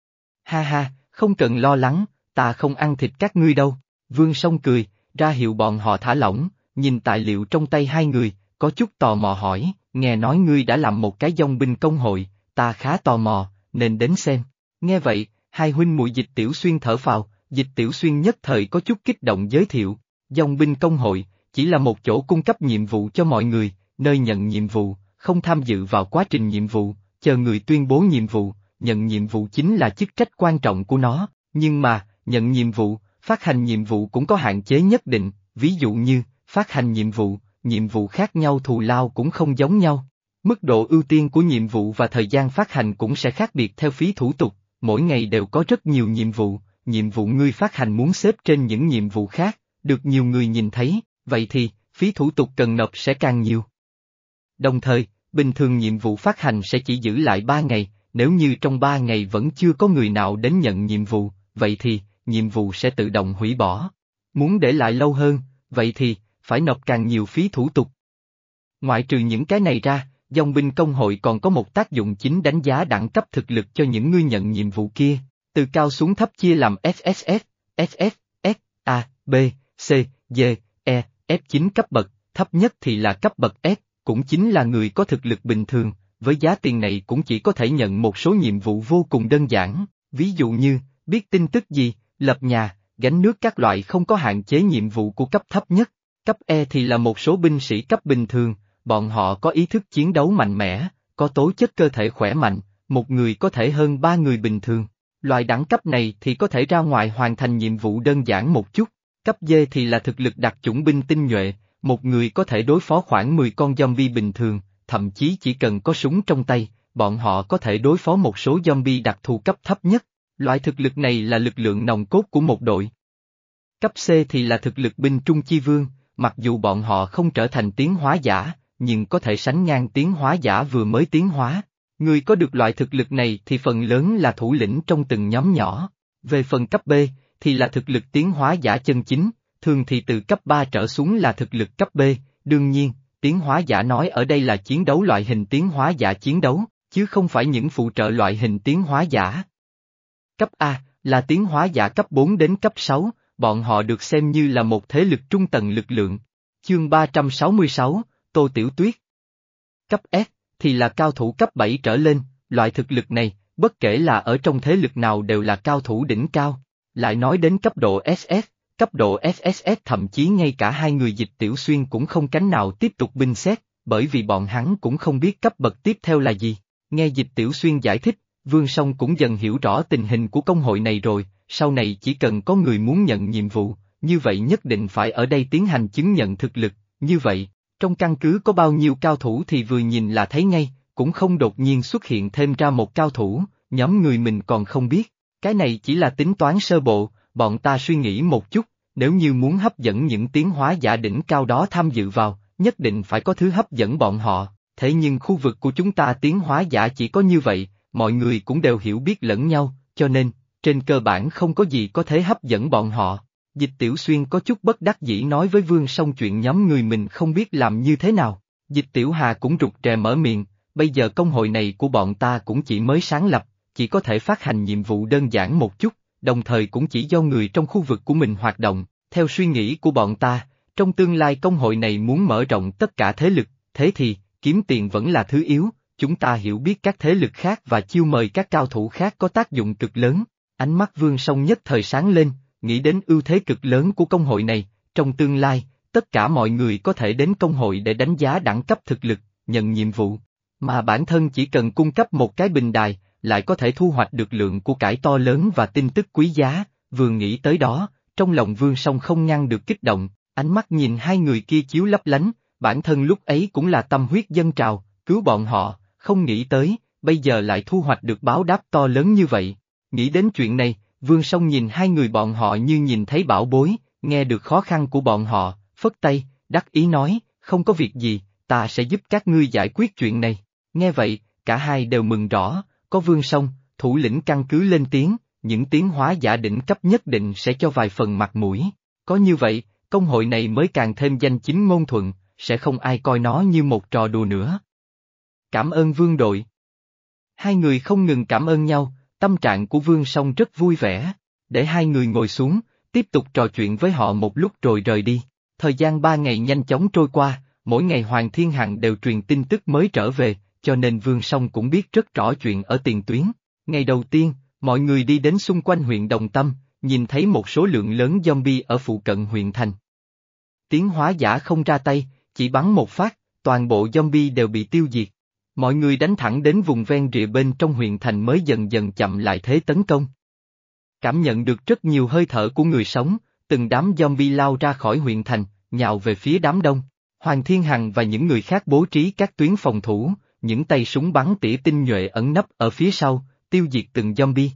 Ha ha, không cần lo lắng, ta không ăn thịt các ngươi đâu. Vương Song cười, ra hiệu bọn họ thả lỏng, nhìn tài liệu trong tay hai người, có chút tò mò hỏi, nghe nói ngươi đã làm một cái dòng binh công hội, ta khá tò mò, nên đến xem. Nghe vậy, hai huynh muội Dịch Tiểu Xuyên thở phào, Dịch Tiểu Xuyên nhất thời có chút kích động giới thiệu, dòng binh công hội, chỉ là một chỗ cung cấp nhiệm vụ cho mọi người, nơi nhận nhiệm vụ, không tham dự vào quá trình nhiệm vụ, chờ người tuyên bố nhiệm vụ, nhận nhiệm vụ chính là chức trách quan trọng của nó, nhưng mà, nhận nhiệm vụ, phát hành nhiệm vụ cũng có hạn chế nhất định, ví dụ như, phát hành nhiệm vụ, nhiệm vụ khác nhau thù lao cũng không giống nhau. Mức độ ưu tiên của nhiệm vụ và thời gian phát hành cũng sẽ khác biệt theo phí thủ tục, mỗi ngày đều có rất nhiều nhiệm vụ, nhiệm vụ ngươi phát hành muốn xếp trên những nhiệm vụ khác, được nhiều người nhìn thấy, vậy thì, phí thủ tục cần nộp sẽ càng nhiều. Đồng thời, bình thường nhiệm vụ phát hành sẽ chỉ giữ lại ba ngày, nếu như trong ba ngày vẫn chưa có người nào đến nhận nhiệm vụ, vậy thì, nhiệm vụ sẽ tự động hủy bỏ. Muốn để lại lâu hơn, vậy thì, phải nộp càng nhiều phí thủ tục. Ngoại trừ những cái này ra, dòng binh công hội còn có một tác dụng chính đánh giá đẳng cấp thực lực cho những người nhận nhiệm vụ kia, từ cao xuống thấp chia làm ét ét ét, ét ét, S, A, B, C, D, E, F chín cấp bậc, thấp nhất thì là cấp bậc S, cũng chính là người có thực lực bình thường, với giá tiền này cũng chỉ có thể nhận một số nhiệm vụ vô cùng đơn giản, ví dụ như, biết tin tức gì, lập nhà, gánh nước các loại không có hạn chế nhiệm vụ của cấp thấp nhất, cấp E thì là một số binh sĩ cấp bình thường. Bọn họ có ý thức chiến đấu mạnh mẽ, có tố chất cơ thể khỏe mạnh, một người có thể hơn ba người bình thường. Loại đẳng cấp này thì có thể ra ngoài hoàn thành nhiệm vụ đơn giản một chút. Cấp D thì là thực lực đặc chủng binh tinh nhuệ, một người có thể đối phó khoảng mười con zombie bình thường, thậm chí chỉ cần có súng trong tay, bọn họ có thể đối phó một số zombie đặc thù cấp thấp nhất. Loại thực lực này là lực lượng nòng cốt của một đội. Cấp C thì là thực lực binh trung chi vương, mặc dù bọn họ không trở thành tiến hóa giả, nhưng có thể sánh ngang tiến hóa giả vừa mới tiến hóa. Người có được loại thực lực này thì phần lớn là thủ lĩnh trong từng nhóm nhỏ. Về phần cấp B, thì là thực lực tiến hóa giả chân chính, thường thì từ cấp ba trở xuống là thực lực cấp B, đương nhiên, tiến hóa giả nói ở đây là chiến đấu loại hình tiến hóa giả chiến đấu, chứ không phải những phụ trợ loại hình tiến hóa giả. Cấp A, là tiến hóa giả cấp bốn đến cấp sáu, bọn họ được xem như là một thế lực trung tầng lực lượng. Chương ba trăm sáu mươi sáu, Tô Tiểu Tuyết. Cấp S, thì là cao thủ cấp bảy trở lên, loại thực lực này, bất kể là ở trong thế lực nào đều là cao thủ đỉnh cao. Lại nói đến cấp độ ét ét, cấp độ ét ét ét thậm chí ngay cả hai người Dịch Tiểu Xuyên cũng không cánh nào tiếp tục binh xét, bởi vì bọn hắn cũng không biết cấp bậc tiếp theo là gì. Nghe Dịch Tiểu Xuyên giải thích, Vương Song cũng dần hiểu rõ tình hình của công hội này rồi, sau này chỉ cần có người muốn nhận nhiệm vụ, như vậy nhất định phải ở đây tiến hành chứng nhận thực lực, như vậy, trong căn cứ có bao nhiêu cao thủ thì vừa nhìn là thấy ngay, cũng không đột nhiên xuất hiện thêm ra một cao thủ, nhóm người mình còn không biết, cái này chỉ là tính toán sơ bộ, bọn ta suy nghĩ một chút, nếu như muốn hấp dẫn những tiến hóa giả đỉnh cao đó tham dự vào, nhất định phải có thứ hấp dẫn bọn họ, thế nhưng khu vực của chúng ta tiến hóa giả chỉ có như vậy, mọi người cũng đều hiểu biết lẫn nhau, cho nên, trên cơ bản không có gì có thể hấp dẫn bọn họ. Dịch Tiểu Xuyên có chút bất đắc dĩ nói với Vương Song chuyện nhóm người mình không biết làm như thế nào. Dịch Tiểu Hà cũng rụt rè mở miệng, bây giờ công hội này của bọn ta cũng chỉ mới sáng lập, chỉ có thể phát hành nhiệm vụ đơn giản một chút, đồng thời cũng chỉ do người trong khu vực của mình hoạt động. Theo suy nghĩ của bọn ta, trong tương lai công hội này muốn mở rộng tất cả thế lực, thế thì, kiếm tiền vẫn là thứ yếu, chúng ta hiểu biết các thế lực khác và chiêu mời các cao thủ khác có tác dụng cực lớn. Ánh mắt Vương Song nhất thời sáng lên, nghĩ đến ưu thế cực lớn của công hội này, trong tương lai, tất cả mọi người có thể đến công hội để đánh giá đẳng cấp thực lực, nhận nhiệm vụ, mà bản thân chỉ cần cung cấp một cái bình đài, lại có thể thu hoạch được lượng của cải to lớn và tin tức quý giá. Vừa nghĩ tới đó, trong lòng Vương Song không ngăn được kích động, ánh mắt nhìn hai người kia chiếu lấp lánh, bản thân lúc ấy cũng là tâm huyết dâng trào, cứu bọn họ, không nghĩ tới, bây giờ lại thu hoạch được báo đáp to lớn như vậy. Nghĩ đến chuyện này, Vương Song nhìn hai người bọn họ như nhìn thấy bảo bối, nghe được khó khăn của bọn họ, phất tay, đắc ý nói, không có việc gì, ta sẽ giúp các ngươi giải quyết chuyện này. Nghe vậy, cả hai đều mừng rõ, có Vương Song, thủ lĩnh căn cứ lên tiếng, những tiến hóa giả đỉnh cấp nhất định sẽ cho vài phần mặt mũi. Có như vậy, công hội này mới càng thêm danh chính ngôn thuận, sẽ không ai coi nó như một trò đùa nữa. Cảm ơn Vương đội. Hai người không ngừng cảm ơn nhau, tâm trạng của Vương Song rất vui vẻ, để hai người ngồi xuống, tiếp tục trò chuyện với họ một lúc rồi rời đi. Thời gian ba ngày nhanh chóng trôi qua, mỗi ngày Hoàng Thiên Hằng đều truyền tin tức mới trở về, cho nên Vương Song cũng biết rất rõ chuyện ở tiền tuyến. Ngày đầu tiên, mọi người đi đến xung quanh huyện Đồng Tâm, nhìn thấy một số lượng lớn zombie ở phụ cận huyện thành. Tiến hóa giả không ra tay, chỉ bắn một phát, toàn bộ zombie đều bị tiêu diệt. Mọi người đánh thẳng đến vùng ven rìa bên trong huyện thành mới dần dần chậm lại thế tấn công. Cảm nhận được rất nhiều hơi thở của người sống, từng đám zombie lao ra khỏi huyện thành, nhào về phía đám đông. Hoàng Thiên Hằng và những người khác bố trí các tuyến phòng thủ, những tay súng bắn tỉa tinh nhuệ ẩn nấp ở phía sau, tiêu diệt từng zombie.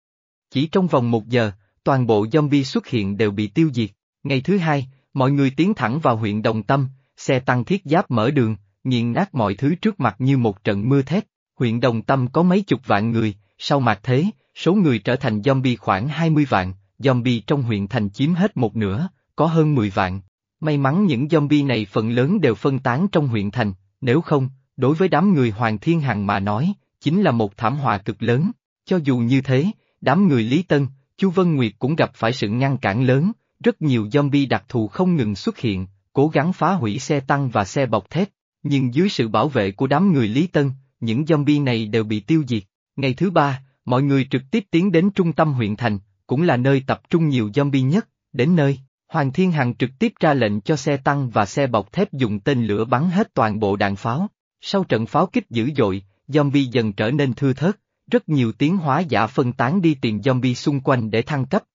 Chỉ trong vòng một giờ, toàn bộ zombie xuất hiện đều bị tiêu diệt. Ngày thứ hai, mọi người tiến thẳng vào huyện Đồng Tâm, xe tăng thiết giáp mở đường, nghiền nát mọi thứ trước mặt như một trận mưa thét. Huyện Đồng Tâm có mấy chục vạn người, sau mạt thế, số người trở thành zombie khoảng hai mươi vạn, zombie trong huyện thành chiếm hết một nửa, có hơn mười vạn. May mắn những zombie này phần lớn đều phân tán trong huyện thành, nếu không, đối với đám người Hoàng Thiên Hằng mà nói, chính là một thảm họa cực lớn. Cho dù như thế, đám người Lý Tân, Chu Vân Nguyệt cũng gặp phải sự ngăn cản lớn, rất nhiều zombie đặc thù không ngừng xuất hiện, cố gắng phá hủy xe tăng và xe bọc thép, nhưng dưới sự bảo vệ của đám người Lý Tân, những zombie này đều bị tiêu diệt. Ngày thứ ba, mọi người trực tiếp tiến đến trung tâm huyện thành, cũng là nơi tập trung nhiều zombie nhất, đến nơi, Hoàng Thiên Hằng trực tiếp ra lệnh cho xe tăng và xe bọc thép dùng tên lửa bắn hết toàn bộ đạn pháo. Sau trận pháo kích dữ dội, zombie dần trở nên thưa thớt, rất nhiều tiến hóa giả phân tán đi tìm zombie xung quanh để thăng cấp.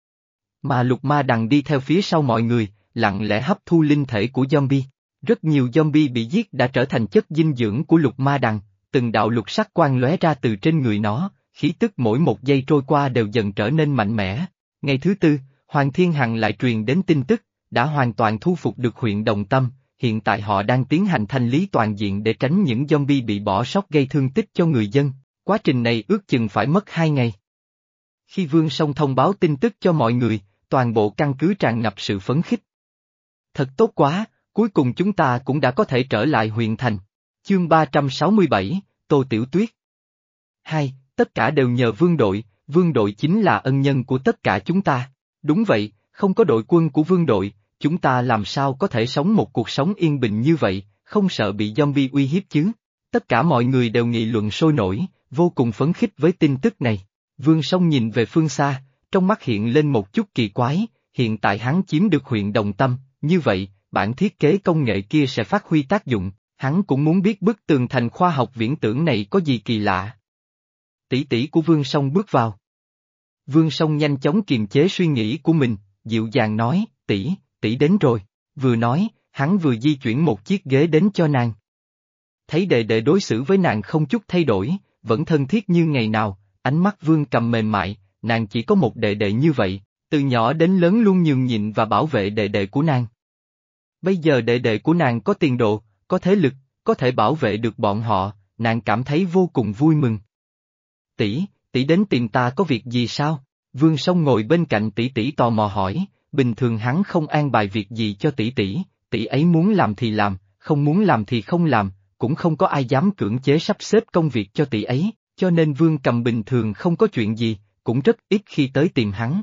Mà Lục Ma Đằng đi theo phía sau mọi người, lặng lẽ hấp thu linh thể của zombie. Rất nhiều zombie bị giết đã trở thành chất dinh dưỡng của Lục Ma Đằng, từng đạo lục sắc quang lóe ra từ trên người nó, khí tức mỗi một giây trôi qua đều dần trở nên mạnh mẽ. Ngày thứ tư, Hoàng Thiên Hằng lại truyền đến tin tức, đã hoàn toàn thu phục được huyện Đồng Tâm, hiện tại họ đang tiến hành thanh lý toàn diện để tránh những zombie bị bỏ sót gây thương tích cho người dân, quá trình này ước chừng phải mất hai ngày. Khi Vương Song thông báo tin tức cho mọi người, toàn bộ căn cứ tràn ngập sự phấn khích. Thật tốt quá, cuối cùng chúng ta cũng đã có thể trở lại huyện thành. Chương ba trăm sáu mươi bảy, Tô Tiểu Tuyết. Hai, tất cả đều nhờ Vương đội, Vương đội chính là ân nhân của tất cả chúng ta. Đúng vậy, không có đội quân của Vương đội, chúng ta làm sao có thể sống một cuộc sống yên bình như vậy, không sợ bị zombie uy hiếp chứ. Tất cả mọi người đều nghị luận sôi nổi, vô cùng phấn khích với tin tức này. Vương Song nhìn về phương xa, trong mắt hiện lên một chút kỳ quái, hiện tại hắn chiếm được huyện Đồng Tâm, như vậy, bản thiết kế công nghệ kia sẽ phát huy tác dụng, hắn cũng muốn biết bức tường thành khoa học viễn tưởng này có gì kỳ lạ. Tỷ tỷ của Vương Song bước vào. Vương Song nhanh chóng kiềm chế suy nghĩ của mình, dịu dàng nói, tỷ, tỷ đến rồi, vừa nói, hắn vừa di chuyển một chiếc ghế đến cho nàng. Thấy đệ đệ đối xử với nàng không chút thay đổi, vẫn thân thiết như ngày nào, ánh mắt Vương Cầm mềm mại, nàng chỉ có một đệ đệ như vậy, từ nhỏ đến lớn luôn nhường nhịn và bảo vệ đệ đệ của nàng. Bây giờ đệ đệ của nàng có tiền đồ, có thế lực, có thể bảo vệ được bọn họ, nàng cảm thấy vô cùng vui mừng. Tỷ, tỷ đến tìm ta có việc gì sao? Vương Song ngồi bên cạnh tỷ tỷ tò mò hỏi, bình thường hắn không an bài việc gì cho tỷ tỷ, tỷ ấy muốn làm thì làm, không muốn làm thì không làm, cũng không có ai dám cưỡng chế sắp xếp công việc cho tỷ ấy, cho nên Vương Cầm bình thường không có chuyện gì, cũng rất ít khi tới tìm hắn.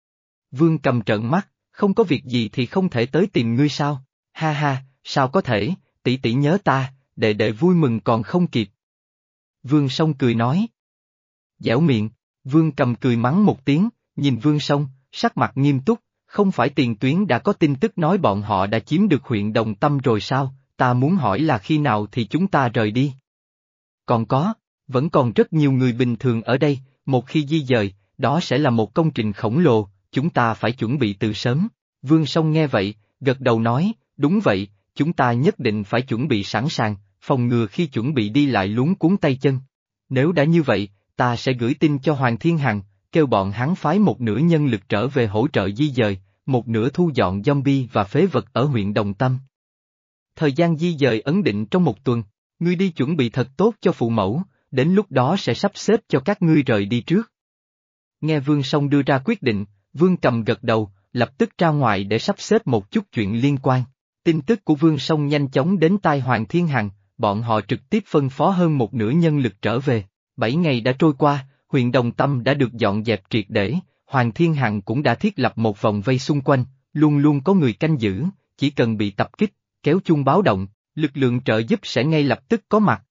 Vương Cầm trợn mắt, không có việc gì thì không thể tới tìm ngươi sao? Ha ha, sao có thể, tỷ tỷ nhớ ta, đệ đệ vui mừng còn không kịp. Vương Song cười nói. Dẻo miệng, Vương Cầm cười mắng một tiếng, nhìn Vương Song, sắc mặt nghiêm túc, không phải Tiền Tuyến đã có tin tức nói bọn họ đã chiếm được huyện Đồng Tâm rồi sao, ta muốn hỏi là khi nào thì chúng ta rời đi. Còn có, vẫn còn rất nhiều người bình thường ở đây, một khi di dời, đó sẽ là một công trình khổng lồ, chúng ta phải chuẩn bị từ sớm. Vương Song nghe vậy, gật đầu nói, đúng vậy, chúng ta nhất định phải chuẩn bị sẵn sàng, phòng ngừa khi chuẩn bị đi lại luống cuống tay chân. Nếu đã như vậy, ta sẽ gửi tin cho Hoàng Thiên Hằng, kêu bọn hắn phái một nửa nhân lực trở về hỗ trợ di dời, một nửa thu dọn zombie và phế vật ở huyện Đồng Tâm. Thời gian di dời ấn định trong một tuần, ngươi đi chuẩn bị thật tốt cho phụ mẫu, đến lúc đó sẽ sắp xếp cho các ngươi rời đi trước. Nghe Vương Song đưa ra quyết định, Vương Cầm gật đầu, lập tức ra ngoài để sắp xếp một chút chuyện liên quan. Tin tức của Vương Song nhanh chóng đến tai Hoàng Thiên Hằng, bọn họ trực tiếp phân phó hơn một nửa nhân lực trở về. Bảy ngày đã trôi qua, huyện Đồng Tâm đã được dọn dẹp triệt để, Hoàng Thiên Hằng cũng đã thiết lập một vòng vây xung quanh, luôn luôn có người canh giữ, chỉ cần bị tập kích, kéo chuông báo động, lực lượng trợ giúp sẽ ngay lập tức có mặt.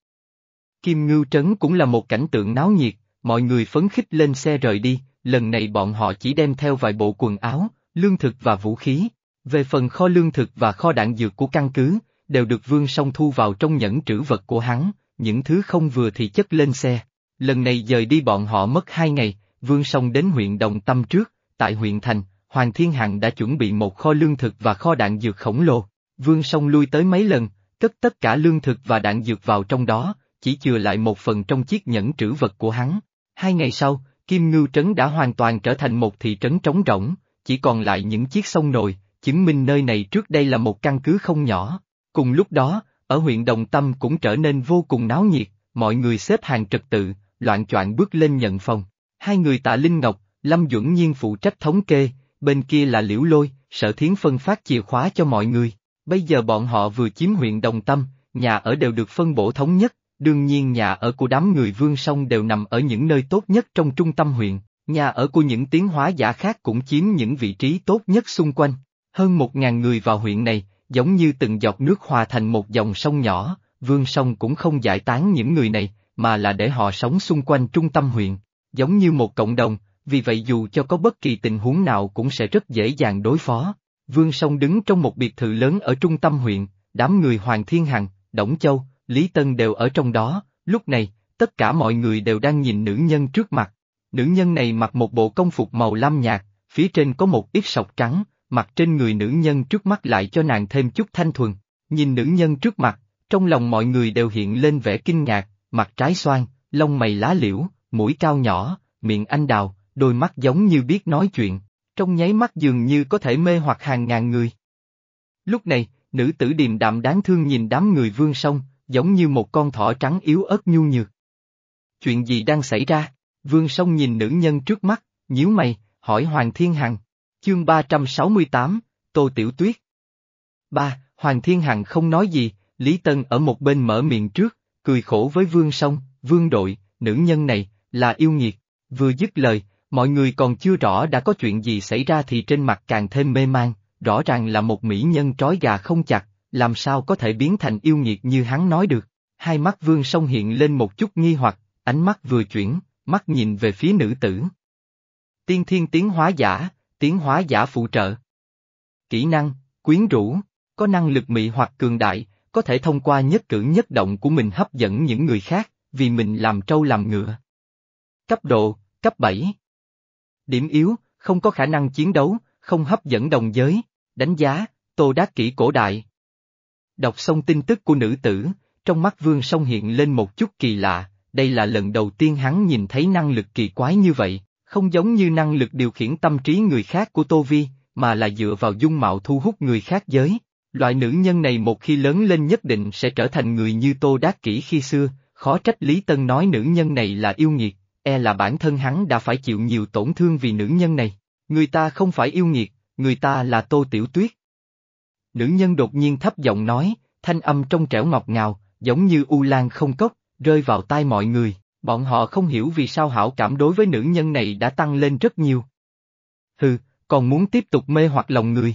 Kim Ngưu Trấn cũng là một cảnh tượng náo nhiệt, mọi người phấn khích lên xe rời đi, lần này bọn họ chỉ đem theo vài bộ quần áo, lương thực và vũ khí. Về phần kho lương thực và kho đạn dược của căn cứ, đều được Vương Song thu vào trong nhẫn trữ vật của hắn, những thứ không vừa thì chất lên xe. Lần này dời đi bọn họ mất hai ngày, Vương Song đến huyện Đồng Tâm trước, tại huyện thành, Hoàng Thiên Hằng đã chuẩn bị một kho lương thực và kho đạn dược khổng lồ. Vương Song lui tới mấy lần, cất tất cả lương thực và đạn dược vào trong đó, chỉ chừa lại một phần trong chiếc nhẫn trữ vật của hắn. Hai ngày sau, Kim Ngưu Trấn đã hoàn toàn trở thành một thị trấn trống rỗng, chỉ còn lại những chiếc sông nồi, chứng minh nơi này trước đây là một căn cứ không nhỏ. Cùng lúc đó, ở huyện Đồng Tâm cũng trở nên vô cùng náo nhiệt, mọi người xếp hàng trật tự, loạng choạng bước lên nhận phòng. Hai người Tạ Linh Ngọc, Lâm Duẩn Nhiên phụ trách thống kê, bên kia là Liễu Lôi, Sở Thiến phân phát chìa khóa cho mọi người. Bây giờ bọn họ vừa chiếm huyện Đồng Tâm, nhà ở đều được phân bổ thống nhất, đương nhiên nhà ở của đám người Vương Song đều nằm ở những nơi tốt nhất trong trung tâm huyện, nhà ở của những tiến hóa giả khác cũng chiếm những vị trí tốt nhất xung quanh. Hơn một ngàn người vào huyện này, giống như từng giọt nước hòa thành một dòng sông nhỏ, Vương Song cũng không giải tán những người này, mà là để họ sống xung quanh trung tâm huyện, giống như một cộng đồng, vì vậy dù cho có bất kỳ tình huống nào cũng sẽ rất dễ dàng đối phó. Vương Song đứng trong một biệt thự lớn ở trung tâm huyện, đám người Hoàng Thiên Hằng, Đổng Châu, Lý Tân đều ở trong đó, lúc này, tất cả mọi người đều đang nhìn nữ nhân trước mặt. Nữ nhân này mặc một bộ công phục màu lam nhạt, phía trên có một ít sọc trắng, mặt trên người nữ nhân trước mắt lại cho nàng thêm chút thanh thuần. Nhìn nữ nhân trước mặt, trong lòng mọi người đều hiện lên vẻ kinh ngạc, mặt trái xoan, lông mày lá liễu, mũi cao nhỏ, miệng anh đào, đôi mắt giống như biết nói chuyện, trong nháy mắt dường như có thể mê hoặc hàng ngàn người. Lúc này, nữ tử điềm đạm đáng thương nhìn đám người Vương Song, giống như một con thỏ trắng yếu ớt nhu nhược. Chuyện gì đang xảy ra? Vương Song nhìn nữ nhân trước mắt, nhíu mày, hỏi Hoàng Thiên Hằng. Chương ba trăm sáu mươi tám, Tô Tiểu Tuyết. Ba, Hoàng Thiên Hằng không nói gì, Lý Tân ở một bên mở miệng trước, cười khổ với Vương Song, Vương đội, nữ nhân này, là yêu nghiệt. Vừa dứt lời, mọi người còn chưa rõ đã có chuyện gì xảy ra thì trên mặt càng thêm mê man, rõ ràng là một mỹ nhân trói gà không chặt, làm sao có thể biến thành yêu nghiệt như hắn nói được. Hai mắt Vương Song hiện lên một chút nghi hoặc, ánh mắt vừa chuyển, mắt nhìn về phía nữ tử. Tiên thiên tiến hóa giả, tiến hóa giả phụ trợ. Kỹ năng, quyến rũ, có năng lực mị hoặc cường đại, có thể thông qua nhất cử nhất động của mình hấp dẫn những người khác, vì mình làm trâu làm ngựa. Cấp độ, cấp bảy. Điểm yếu, không có khả năng chiến đấu, không hấp dẫn đồng giới, đánh giá, Tô Đát Kỷ cổ đại. Đọc xong tin tức của nữ tử, trong mắt Vương Song hiện lên một chút kỳ lạ, đây là lần đầu tiên hắn nhìn thấy năng lực kỳ quái như vậy, không giống như năng lực điều khiển tâm trí người khác của Tô Vi, mà là dựa vào dung mạo thu hút người khác giới. Loại nữ nhân này một khi lớn lên nhất định sẽ trở thành người như Tô Đát Kỷ khi xưa, khó trách Lý Tân nói nữ nhân này là yêu nghiệt, e là bản thân hắn đã phải chịu nhiều tổn thương vì nữ nhân này. Người ta không phải yêu nghiệt, người ta là Tô Tiểu Tuyết. Nữ nhân đột nhiên thấp giọng nói, thanh âm trong trẻo ngọt ngào, giống như u lan không cốc, rơi vào tai mọi người, bọn họ không hiểu vì sao hảo cảm đối với nữ nhân này đã tăng lên rất nhiều. Hừ, còn muốn tiếp tục mê hoặc lòng người.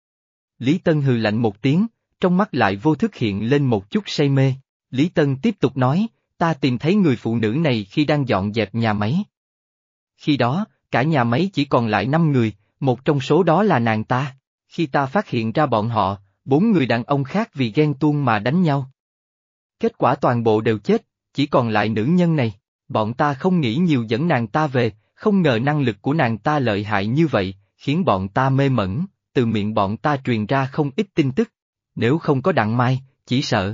Lý Tân hừ lạnh một tiếng, trong mắt lại vô thức hiện lên một chút say mê. Lý Tân tiếp tục nói, ta tìm thấy người phụ nữ này khi đang dọn dẹp nhà máy. Khi đó, cả nhà máy chỉ còn lại năm người, một trong số đó là nàng ta. Khi ta phát hiện ra bọn họ, bốn người đàn ông khác vì ghen tuông mà đánh nhau. Kết quả toàn bộ đều chết, chỉ còn lại nữ nhân này. Bọn ta không nghĩ nhiều dẫn nàng ta về, không ngờ năng lực của nàng ta lợi hại như vậy, khiến bọn ta mê mẩn, từ miệng bọn ta truyền ra không ít tin tức. Nếu không có Đặng Mai, chỉ sợ.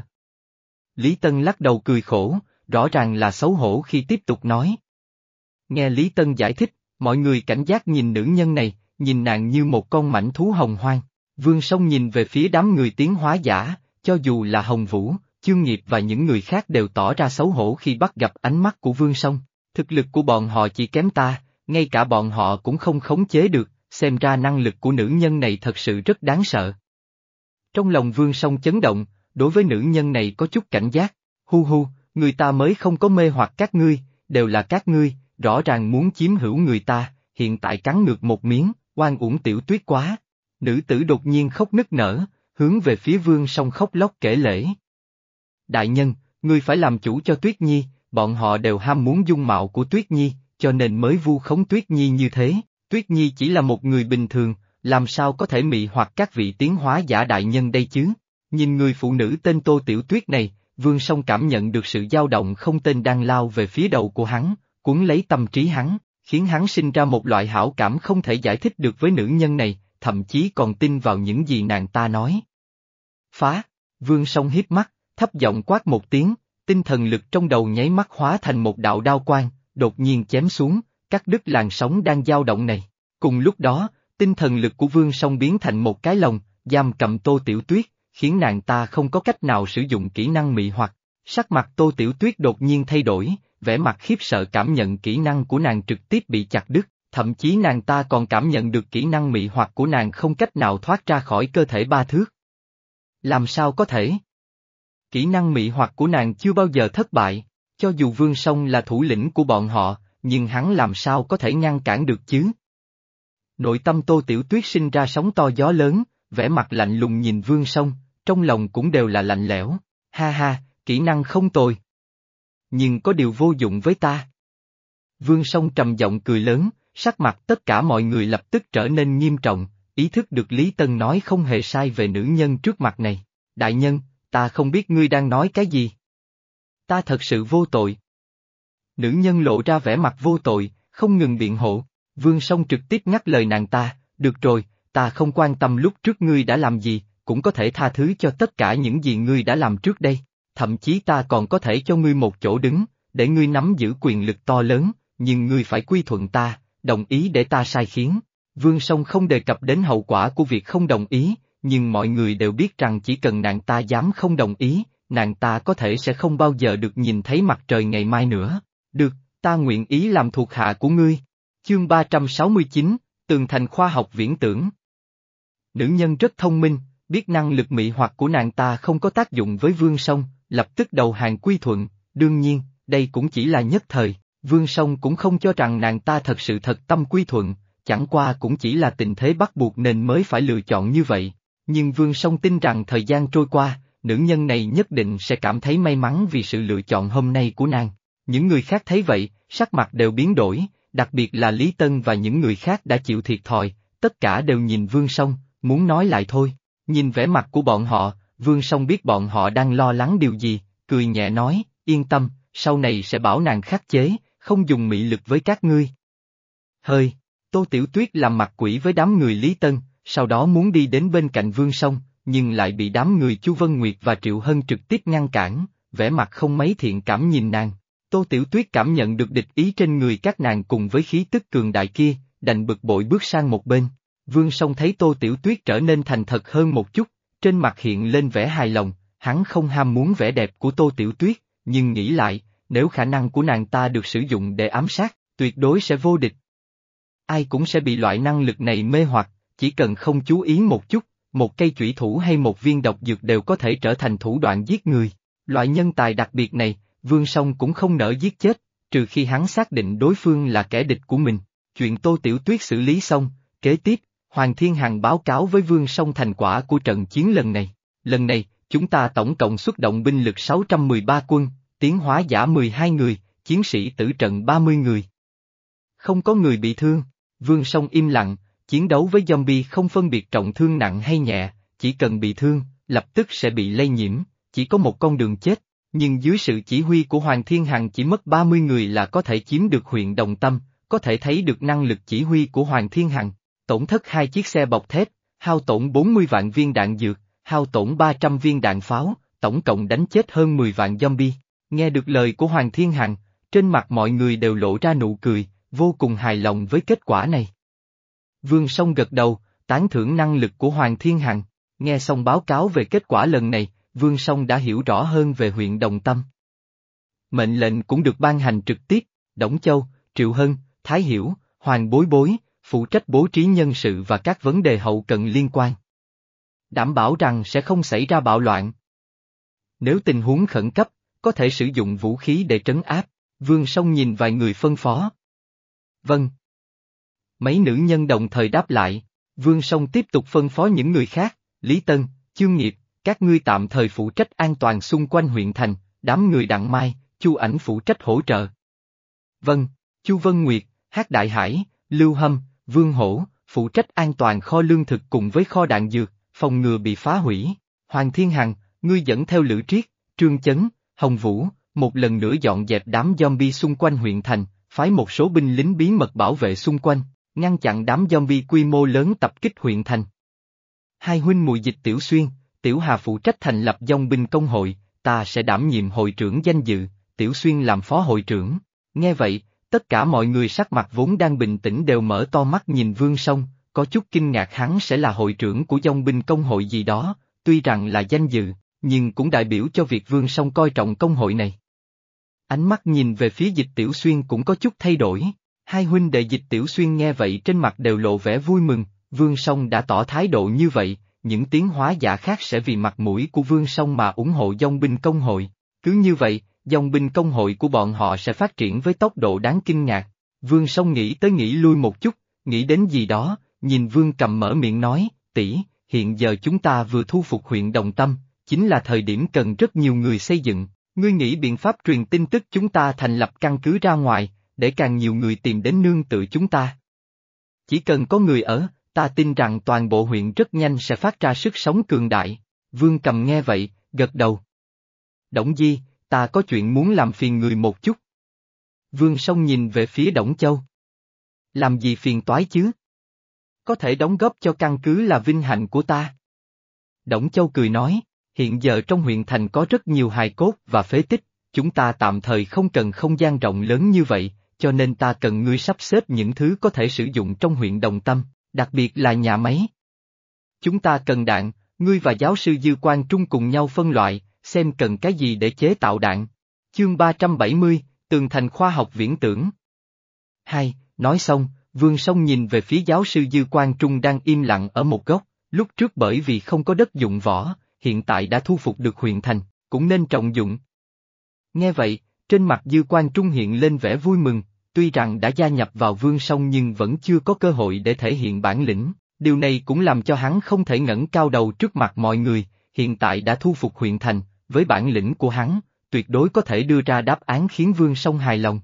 Lý Tân lắc đầu cười khổ, rõ ràng là xấu hổ khi tiếp tục nói. Nghe Lý Tân giải thích, mọi người cảnh giác nhìn nữ nhân này, nhìn nàng như một con mảnh thú hồng hoang. Vương Song nhìn về phía đám người tiến hóa giả, cho dù là Hồng Vũ, Chương Nghiệp và những người khác đều tỏ ra xấu hổ khi bắt gặp ánh mắt của Vương Song. Thực lực của bọn họ chỉ kém ta, ngay cả bọn họ cũng không khống chế được, xem ra năng lực của nữ nhân này thật sự rất đáng sợ. Trong lòng Vương Song chấn động, đối với nữ nhân này có chút cảnh giác, hu hu, người ta mới không có mê hoặc các ngươi, đều là các ngươi, rõ ràng muốn chiếm hữu người ta, hiện tại cắn ngược một miếng, oan uổng Tiểu Tuyết quá. Nữ tử đột nhiên khóc nức nở, hướng về phía Vương Song khóc lóc kể lể. Đại nhân, ngươi phải làm chủ cho Tuyết Nhi, bọn họ đều ham muốn dung mạo của Tuyết Nhi, cho nên mới vu khống Tuyết Nhi như thế. Tuyết Nhi chỉ là một người bình thường, làm sao có thể mị hoặc các vị tiến hóa giả đại nhân đây chứ? Nhìn người phụ nữ tên Tô Tiểu Tuyết này, Vương Song cảm nhận được sự dao động không tên đang lao về phía đầu của hắn, cuốn lấy tâm trí hắn, khiến hắn sinh ra một loại hảo cảm không thể giải thích được với nữ nhân này, thậm chí còn tin vào những gì nàng ta nói. Phá! Vương Song híp mắt, thấp giọng quát một tiếng, tinh thần lực trong đầu nháy mắt hóa thành một đạo đao quang, đột nhiên chém xuống, cắt đứt làn sóng đang dao động này. Cùng lúc đó, tinh thần lực của Vương Song biến thành một cái lồng, giam cầm Tô Tiểu Tuyết, khiến nàng ta không có cách nào sử dụng kỹ năng mị hoặc. Sắc mặt Tô Tiểu Tuyết đột nhiên thay đổi, vẻ mặt khiếp sợ cảm nhận kỹ năng của nàng trực tiếp bị chặt đứt, thậm chí nàng ta còn cảm nhận được kỹ năng mị hoặc của nàng không cách nào thoát ra khỏi cơ thể ba thước. Làm sao có thể? Kỹ năng mị hoặc của nàng chưa bao giờ thất bại, cho dù Vương Song là thủ lĩnh của bọn họ, nhưng hắn làm sao có thể ngăn cản được chứ? Nội tâm Tô Tiểu Tuyết sinh ra sóng to gió lớn, vẻ mặt lạnh lùng nhìn Vương Song, trong lòng cũng đều là lạnh lẽo, ha ha, kỹ năng không tồi. Nhưng có điều vô dụng với ta. Vương Song trầm giọng cười lớn, sắc mặt tất cả mọi người lập tức trở nên nghiêm trọng, ý thức được Lý Tân nói không hề sai về nữ nhân trước mặt này. Đại nhân, ta không biết ngươi đang nói cái gì. Ta thật sự vô tội. Nữ nhân lộ ra vẻ mặt vô tội, không ngừng biện hộ. Vương Song trực tiếp ngắt lời nàng ta, được rồi, ta không quan tâm lúc trước ngươi đã làm gì, cũng có thể tha thứ cho tất cả những gì ngươi đã làm trước đây, thậm chí ta còn có thể cho ngươi một chỗ đứng, để ngươi nắm giữ quyền lực to lớn, nhưng ngươi phải quy thuận ta, đồng ý để ta sai khiến. Vương Song không đề cập đến hậu quả của việc không đồng ý, nhưng mọi người đều biết rằng chỉ cần nàng ta dám không đồng ý, nàng ta có thể sẽ không bao giờ được nhìn thấy mặt trời ngày mai nữa. Được, ta nguyện ý làm thuộc hạ của ngươi. Chương ba trăm sáu mươi chín, Tường thành khoa học viễn tưởng. Nữ nhân rất thông minh, biết năng lực mị hoặc của nàng ta không có tác dụng với Vương Song, lập tức đầu hàng quy thuận, đương nhiên, đây cũng chỉ là nhất thời, Vương Song cũng không cho rằng nàng ta thật sự thật tâm quy thuận, chẳng qua cũng chỉ là tình thế bắt buộc nên mới phải lựa chọn như vậy. Nhưng Vương Song tin rằng thời gian trôi qua, nữ nhân này nhất định sẽ cảm thấy may mắn vì sự lựa chọn hôm nay của nàng. Những người khác thấy vậy, sắc mặt đều biến đổi, đặc biệt là Lý Tân và những người khác đã chịu thiệt thòi, tất cả đều nhìn Vương Song, muốn nói lại thôi. Nhìn vẻ mặt của bọn họ, Vương Song biết bọn họ đang lo lắng điều gì, cười nhẹ nói, yên tâm, sau này sẽ bảo nàng khắc chế, không dùng mị lực với các ngươi. Hơi, Tô Tiểu Tuyết làm mặt quỷ với đám người Lý Tân, sau đó muốn đi đến bên cạnh Vương Song, nhưng lại bị đám người Chu Vân Nguyệt và Triệu Hân trực tiếp ngăn cản, vẻ mặt không mấy thiện cảm nhìn nàng. Tô Tiểu Tuyết cảm nhận được địch ý trên người các nàng cùng với khí tức cường đại kia, đành bực bội bước sang một bên. Vương Song thấy Tô Tiểu Tuyết trở nên thành thật hơn một chút, trên mặt hiện lên vẻ hài lòng, hắn không ham muốn vẻ đẹp của Tô Tiểu Tuyết, nhưng nghĩ lại, nếu khả năng của nàng ta được sử dụng để ám sát, tuyệt đối sẽ vô địch. Ai cũng sẽ bị loại năng lực này mê hoặc, chỉ cần không chú ý một chút, một cây chủy thủ hay một viên độc dược đều có thể trở thành thủ đoạn giết người. Loại nhân tài đặc biệt này, Vương Song cũng không nỡ giết chết, trừ khi hắn xác định đối phương là kẻ địch của mình. Chuyện Tô Tiểu Tuyết xử lý xong, kế tiếp, Hoàng Thiên Hằng báo cáo với Vương Song thành quả của trận chiến lần này. Lần này, chúng ta tổng cộng xuất động binh lực sáu trăm mười ba quân, tiến hóa giả mười hai người, chiến sĩ tử trận ba mươi người. Không có người bị thương, Vương Song im lặng, chiến đấu với zombie không phân biệt trọng thương nặng hay nhẹ, chỉ cần bị thương, lập tức sẽ bị lây nhiễm, chỉ có một con đường chết, nhưng dưới sự chỉ huy của Hoàng Thiên Hằng chỉ mất ba mươi người là có thể chiếm được huyện Đồng Tâm, có thể thấy được năng lực chỉ huy của Hoàng Thiên Hằng. Tổn thất hai chiếc xe bọc thép, hao tổn bốn mươi vạn viên đạn dược, hao tổn ba trăm viên đạn pháo, tổng cộng đánh chết hơn mười vạn zombie. Nghe được lời của Hoàng Thiên Hằng, trên mặt mọi người đều lộ ra nụ cười, vô cùng hài lòng với kết quả này. Vương Song gật đầu, tán thưởng năng lực của Hoàng Thiên Hằng. Nghe xong báo cáo về kết quả lần này, Vương Song đã hiểu rõ hơn về huyện Đồng Tâm. Mệnh lệnh cũng được ban hành trực tiếp, Đổng Châu, Triệu Hân, Thái Hiểu, Hoàng Bối Bối, phụ trách bố trí nhân sự và các vấn đề hậu cần liên quan. Đảm bảo rằng sẽ không xảy ra bạo loạn. Nếu tình huống khẩn cấp, có thể sử dụng vũ khí để trấn áp. Vương Song nhìn vài người phân phó. Vâng. Mấy nữ nhân đồng thời đáp lại, Vương Song tiếp tục phân phó những người khác, Lý Tân, Chương Nghiệp, các ngươi tạm thời phụ trách an toàn xung quanh huyện thành, đám người Đặng Mai, Chu Ảnh phụ trách hỗ trợ. Vâng, Chu Vân Nguyệt, Hắc Đại Hải, Lưu Hâm, Vương Hổ, phụ trách an toàn kho lương thực cùng với kho đạn dược, phòng ngừa bị phá hủy. Hoàng Thiên Hằng, ngươi dẫn theo Lữ Triết, Trương Chấn, Hồng Vũ, một lần nữa dọn dẹp đám zombie xung quanh huyện thành, phái một số binh lính bí mật bảo vệ xung quanh, ngăn chặn đám zombie quy mô lớn tập kích huyện thành. Hai huynh muội Dịch Tiểu Xuyên, Tiểu Hà phụ trách thành lập dòng binh công hội, ta sẽ đảm nhiệm hội trưởng danh dự, Tiểu Xuyên làm phó hội trưởng. Nghe vậy, tất cả mọi người sắc mặt vốn đang bình tĩnh đều mở to mắt nhìn Vương Song, có chút kinh ngạc hắn sẽ là hội trưởng của dòng binh công hội gì đó, tuy rằng là danh dự, nhưng cũng đại biểu cho việc Vương Song coi trọng công hội này. Ánh mắt nhìn về phía Dịch Tiểu Xuyên cũng có chút thay đổi, hai huynh đệ Dịch Tiểu Xuyên nghe vậy trên mặt đều lộ vẻ vui mừng, Vương Song đã tỏ thái độ như vậy, những tiến hóa giả khác sẽ vì mặt mũi của Vương Song mà ủng hộ dòng binh công hội, cứ như vậy, dòng binh công hội của bọn họ sẽ phát triển với tốc độ đáng kinh ngạc. Vương Song nghĩ tới nghĩ lui một chút, nghĩ đến gì đó, nhìn Vương Cầm mở miệng nói, tỷ, hiện giờ chúng ta vừa thu phục huyện Đồng Tâm, chính là thời điểm cần rất nhiều người xây dựng, ngươi nghĩ biện pháp truyền tin tức chúng ta thành lập căn cứ ra ngoài, để càng nhiều người tìm đến nương tựa chúng ta. Chỉ cần có người ở, ta tin rằng toàn bộ huyện rất nhanh sẽ phát ra sức sống cường đại. Vương Cầm nghe vậy, gật đầu. Đổng Di, ta có chuyện muốn làm phiền người một chút. Vương Song nhìn về phía Đổng Châu. Làm gì phiền toái chứ? Có thể đóng góp cho căn cứ là vinh hạnh của ta. Đổng Châu cười nói, hiện giờ trong huyện thành có rất nhiều hài cốt và phế tích, chúng ta tạm thời không cần không gian rộng lớn như vậy, cho nên ta cần ngươi sắp xếp những thứ có thể sử dụng trong huyện Đồng Tâm, đặc biệt là nhà máy. Chúng ta cần đạn, ngươi và giáo sư Dư Quang Trung cùng nhau phân loại, xem cần cái gì để chế tạo đạn. Chương ba trăm bảy mươi, Tường thành khoa học viễn tưởng. Hai, nói xong, Vương Song nhìn về phía giáo sư Dư Quang Trung đang im lặng ở một góc, lúc trước bởi vì không có đất dụng võ, hiện tại đã thu phục được huyện thành, cũng nên trọng dụng. Nghe vậy, trên mặt Dư Quang Trung hiện lên vẻ vui mừng, tuy rằng đã gia nhập vào Vương Song nhưng vẫn chưa có cơ hội để thể hiện bản lĩnh, điều này cũng làm cho hắn không thể ngẩng cao đầu trước mặt mọi người, hiện tại đã thu phục huyện thành, với bản lĩnh của hắn, tuyệt đối có thể đưa ra đáp án khiến Vương Song hài lòng.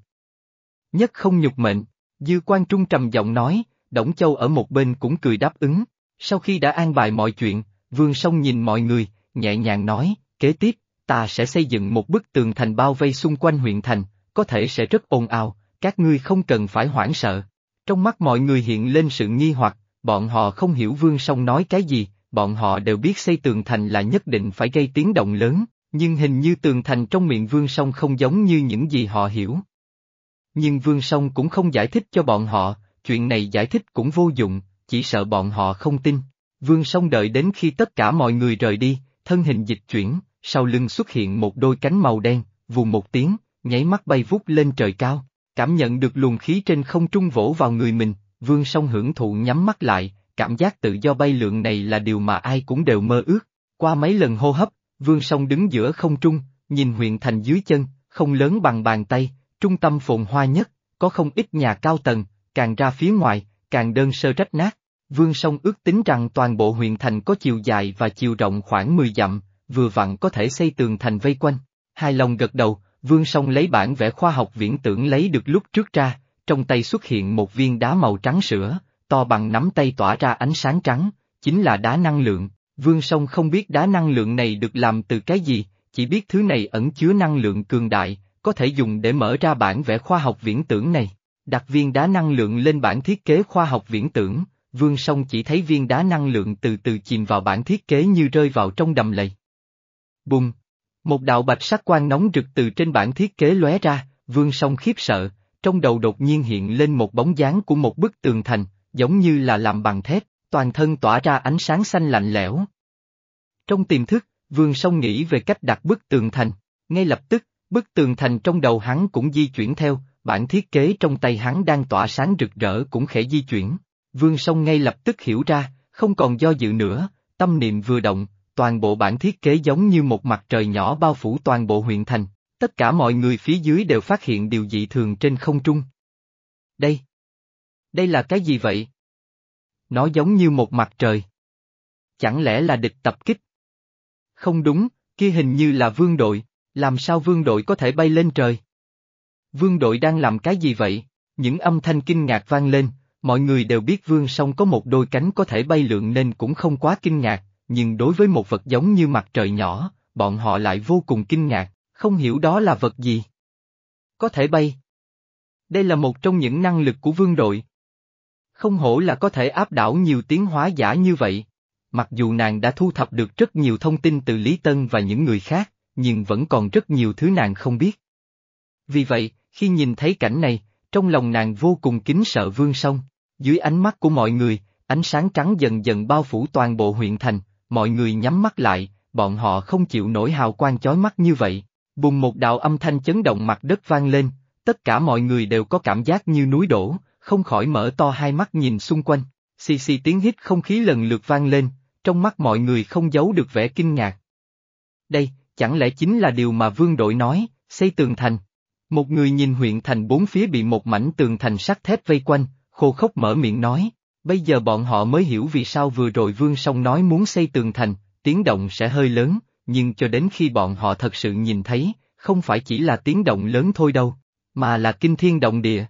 Nhất không nhục mệnh, Dư Quang Trung trầm giọng nói, Đổng Châu ở một bên cũng cười đáp ứng, sau khi đã an bài mọi chuyện, Vương Song nhìn mọi người, nhẹ nhàng nói, kế tiếp, ta sẽ xây dựng một bức tường thành bao vây xung quanh huyện thành, có thể sẽ rất ồn ào, các ngươi không cần phải hoảng sợ. Trong mắt mọi người hiện lên sự nghi hoặc, bọn họ không hiểu Vương Song nói cái gì, bọn họ đều biết xây tường thành là nhất định phải gây tiếng động lớn, nhưng hình như tường thành trong miệng Vương Song không giống như những gì họ hiểu. Nhưng Vương Song cũng không giải thích cho bọn họ, chuyện này giải thích cũng vô dụng, chỉ sợ bọn họ không tin. Vương Song đợi đến khi tất cả mọi người rời đi, thân hình dịch chuyển, sau lưng xuất hiện một đôi cánh màu đen, vù một tiếng, nháy mắt bay vút lên trời cao, cảm nhận được luồng khí trên không trung vỗ vào người mình, Vương Song hưởng thụ nhắm mắt lại, cảm giác tự do bay lượn này là điều mà ai cũng đều mơ ước. Qua mấy lần hô hấp, Vương Song đứng giữa không trung, nhìn huyện thành dưới chân, không lớn bằng bàn tay, trung tâm phồn hoa nhất, có không ít nhà cao tầng, càng ra phía ngoài, càng đơn sơ rách nát. Vương Song ước tính rằng toàn bộ huyện thành có chiều dài và chiều rộng khoảng mười dặm, vừa vặn có thể xây tường thành vây quanh. Hài lòng gật đầu, Vương Song lấy bản vẽ khoa học viễn tưởng lấy được lúc trước ra, trong tay xuất hiện một viên đá màu trắng sữa, to bằng nắm tay tỏa ra ánh sáng trắng, chính là đá năng lượng. Vương Song không biết đá năng lượng này được làm từ cái gì, chỉ biết thứ này ẩn chứa năng lượng cường đại, có thể dùng để mở ra bản vẽ khoa học viễn tưởng này. Đặt viên đá năng lượng lên bản thiết kế khoa học viễn tưởng, Vương Song chỉ thấy viên đá năng lượng từ từ chìm vào bản thiết kế như rơi vào trong đầm lầy. Bùng! Một đạo bạch sắc quang nóng rực từ trên bản thiết kế lóe ra, Vương Song khiếp sợ, trong đầu đột nhiên hiện lên một bóng dáng của một bức tường thành, giống như là làm bằng thép, toàn thân tỏa ra ánh sáng xanh lạnh lẽo. Trong tiềm thức, Vương Song nghĩ về cách đặt bức tường thành, ngay lập tức, bức tường thành trong đầu hắn cũng di chuyển theo, bản thiết kế trong tay hắn đang tỏa sáng rực rỡ cũng khẽ di chuyển. Vương Song ngay lập tức hiểu ra, không còn do dự nữa, tâm niệm vừa động, toàn bộ bản thiết kế giống như một mặt trời nhỏ bao phủ toàn bộ huyện thành, tất cả mọi người phía dưới đều phát hiện điều dị thường trên không trung. Đây! Đây là cái gì vậy? Nó giống như một mặt trời. Chẳng lẽ là địch tập kích? Không đúng, kia hình như là vương đội, làm sao vương đội có thể bay lên trời? Vương đội đang làm cái gì vậy? Những âm thanh kinh ngạc vang lên, mọi người đều biết Vương Song có một đôi cánh có thể bay lượn nên cũng không quá kinh ngạc, nhưng đối với một vật giống như mặt trời nhỏ, bọn họ lại vô cùng kinh ngạc, không hiểu đó là vật gì. Có thể bay. Đây là một trong những năng lực của vương đội. Không hổ là có thể áp đảo nhiều tiến hóa giả như vậy. Mặc dù nàng đã thu thập được rất nhiều thông tin từ Lý Tân và những người khác, nhưng vẫn còn rất nhiều thứ nàng không biết. Vì vậy, khi nhìn thấy cảnh này, trong lòng nàng vô cùng kính sợ Vương Song. Dưới ánh mắt của mọi người, ánh sáng trắng dần dần bao phủ toàn bộ huyện thành, mọi người nhắm mắt lại, bọn họ không chịu nổi hào quang chói mắt như vậy. Bùng một đạo âm thanh chấn động mặt đất vang lên, tất cả mọi người đều có cảm giác như núi đổ, không khỏi mở to hai mắt nhìn xung quanh. Xì xì tiếng hít không khí lần lượt vang lên, trong mắt mọi người không giấu được vẻ kinh ngạc. Đây, chẳng lẽ chính là điều mà vương đội nói, xây tường thành. Một người nhìn huyện thành bốn phía bị một mảnh tường thành sắt thép vây quanh, khô khốc mở miệng nói, bây giờ bọn họ mới hiểu vì sao vừa rồi Vương Song nói muốn xây tường thành, tiếng động sẽ hơi lớn, nhưng cho đến khi bọn họ thật sự nhìn thấy, không phải chỉ là tiếng động lớn thôi đâu, mà là kinh thiên động địa.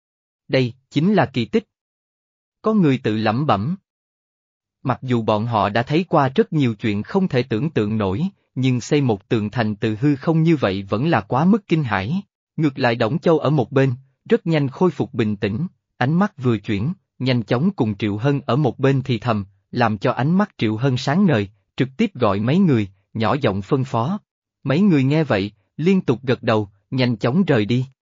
Đây, chính là kỳ tích. Có người tự lẩm bẩm. Mặc dù bọn họ đã thấy qua rất nhiều chuyện không thể tưởng tượng nổi, nhưng xây một tường thành từ hư không như vậy vẫn là quá mức kinh hãi. Ngược lại Đổng Châu ở một bên, rất nhanh khôi phục bình tĩnh, ánh mắt vừa chuyển, nhanh chóng cùng Triệu Hân ở một bên thì thầm, làm cho ánh mắt Triệu Hân sáng ngời, trực tiếp gọi mấy người, nhỏ giọng phân phó. Mấy người nghe vậy, liên tục gật đầu, nhanh chóng rời đi.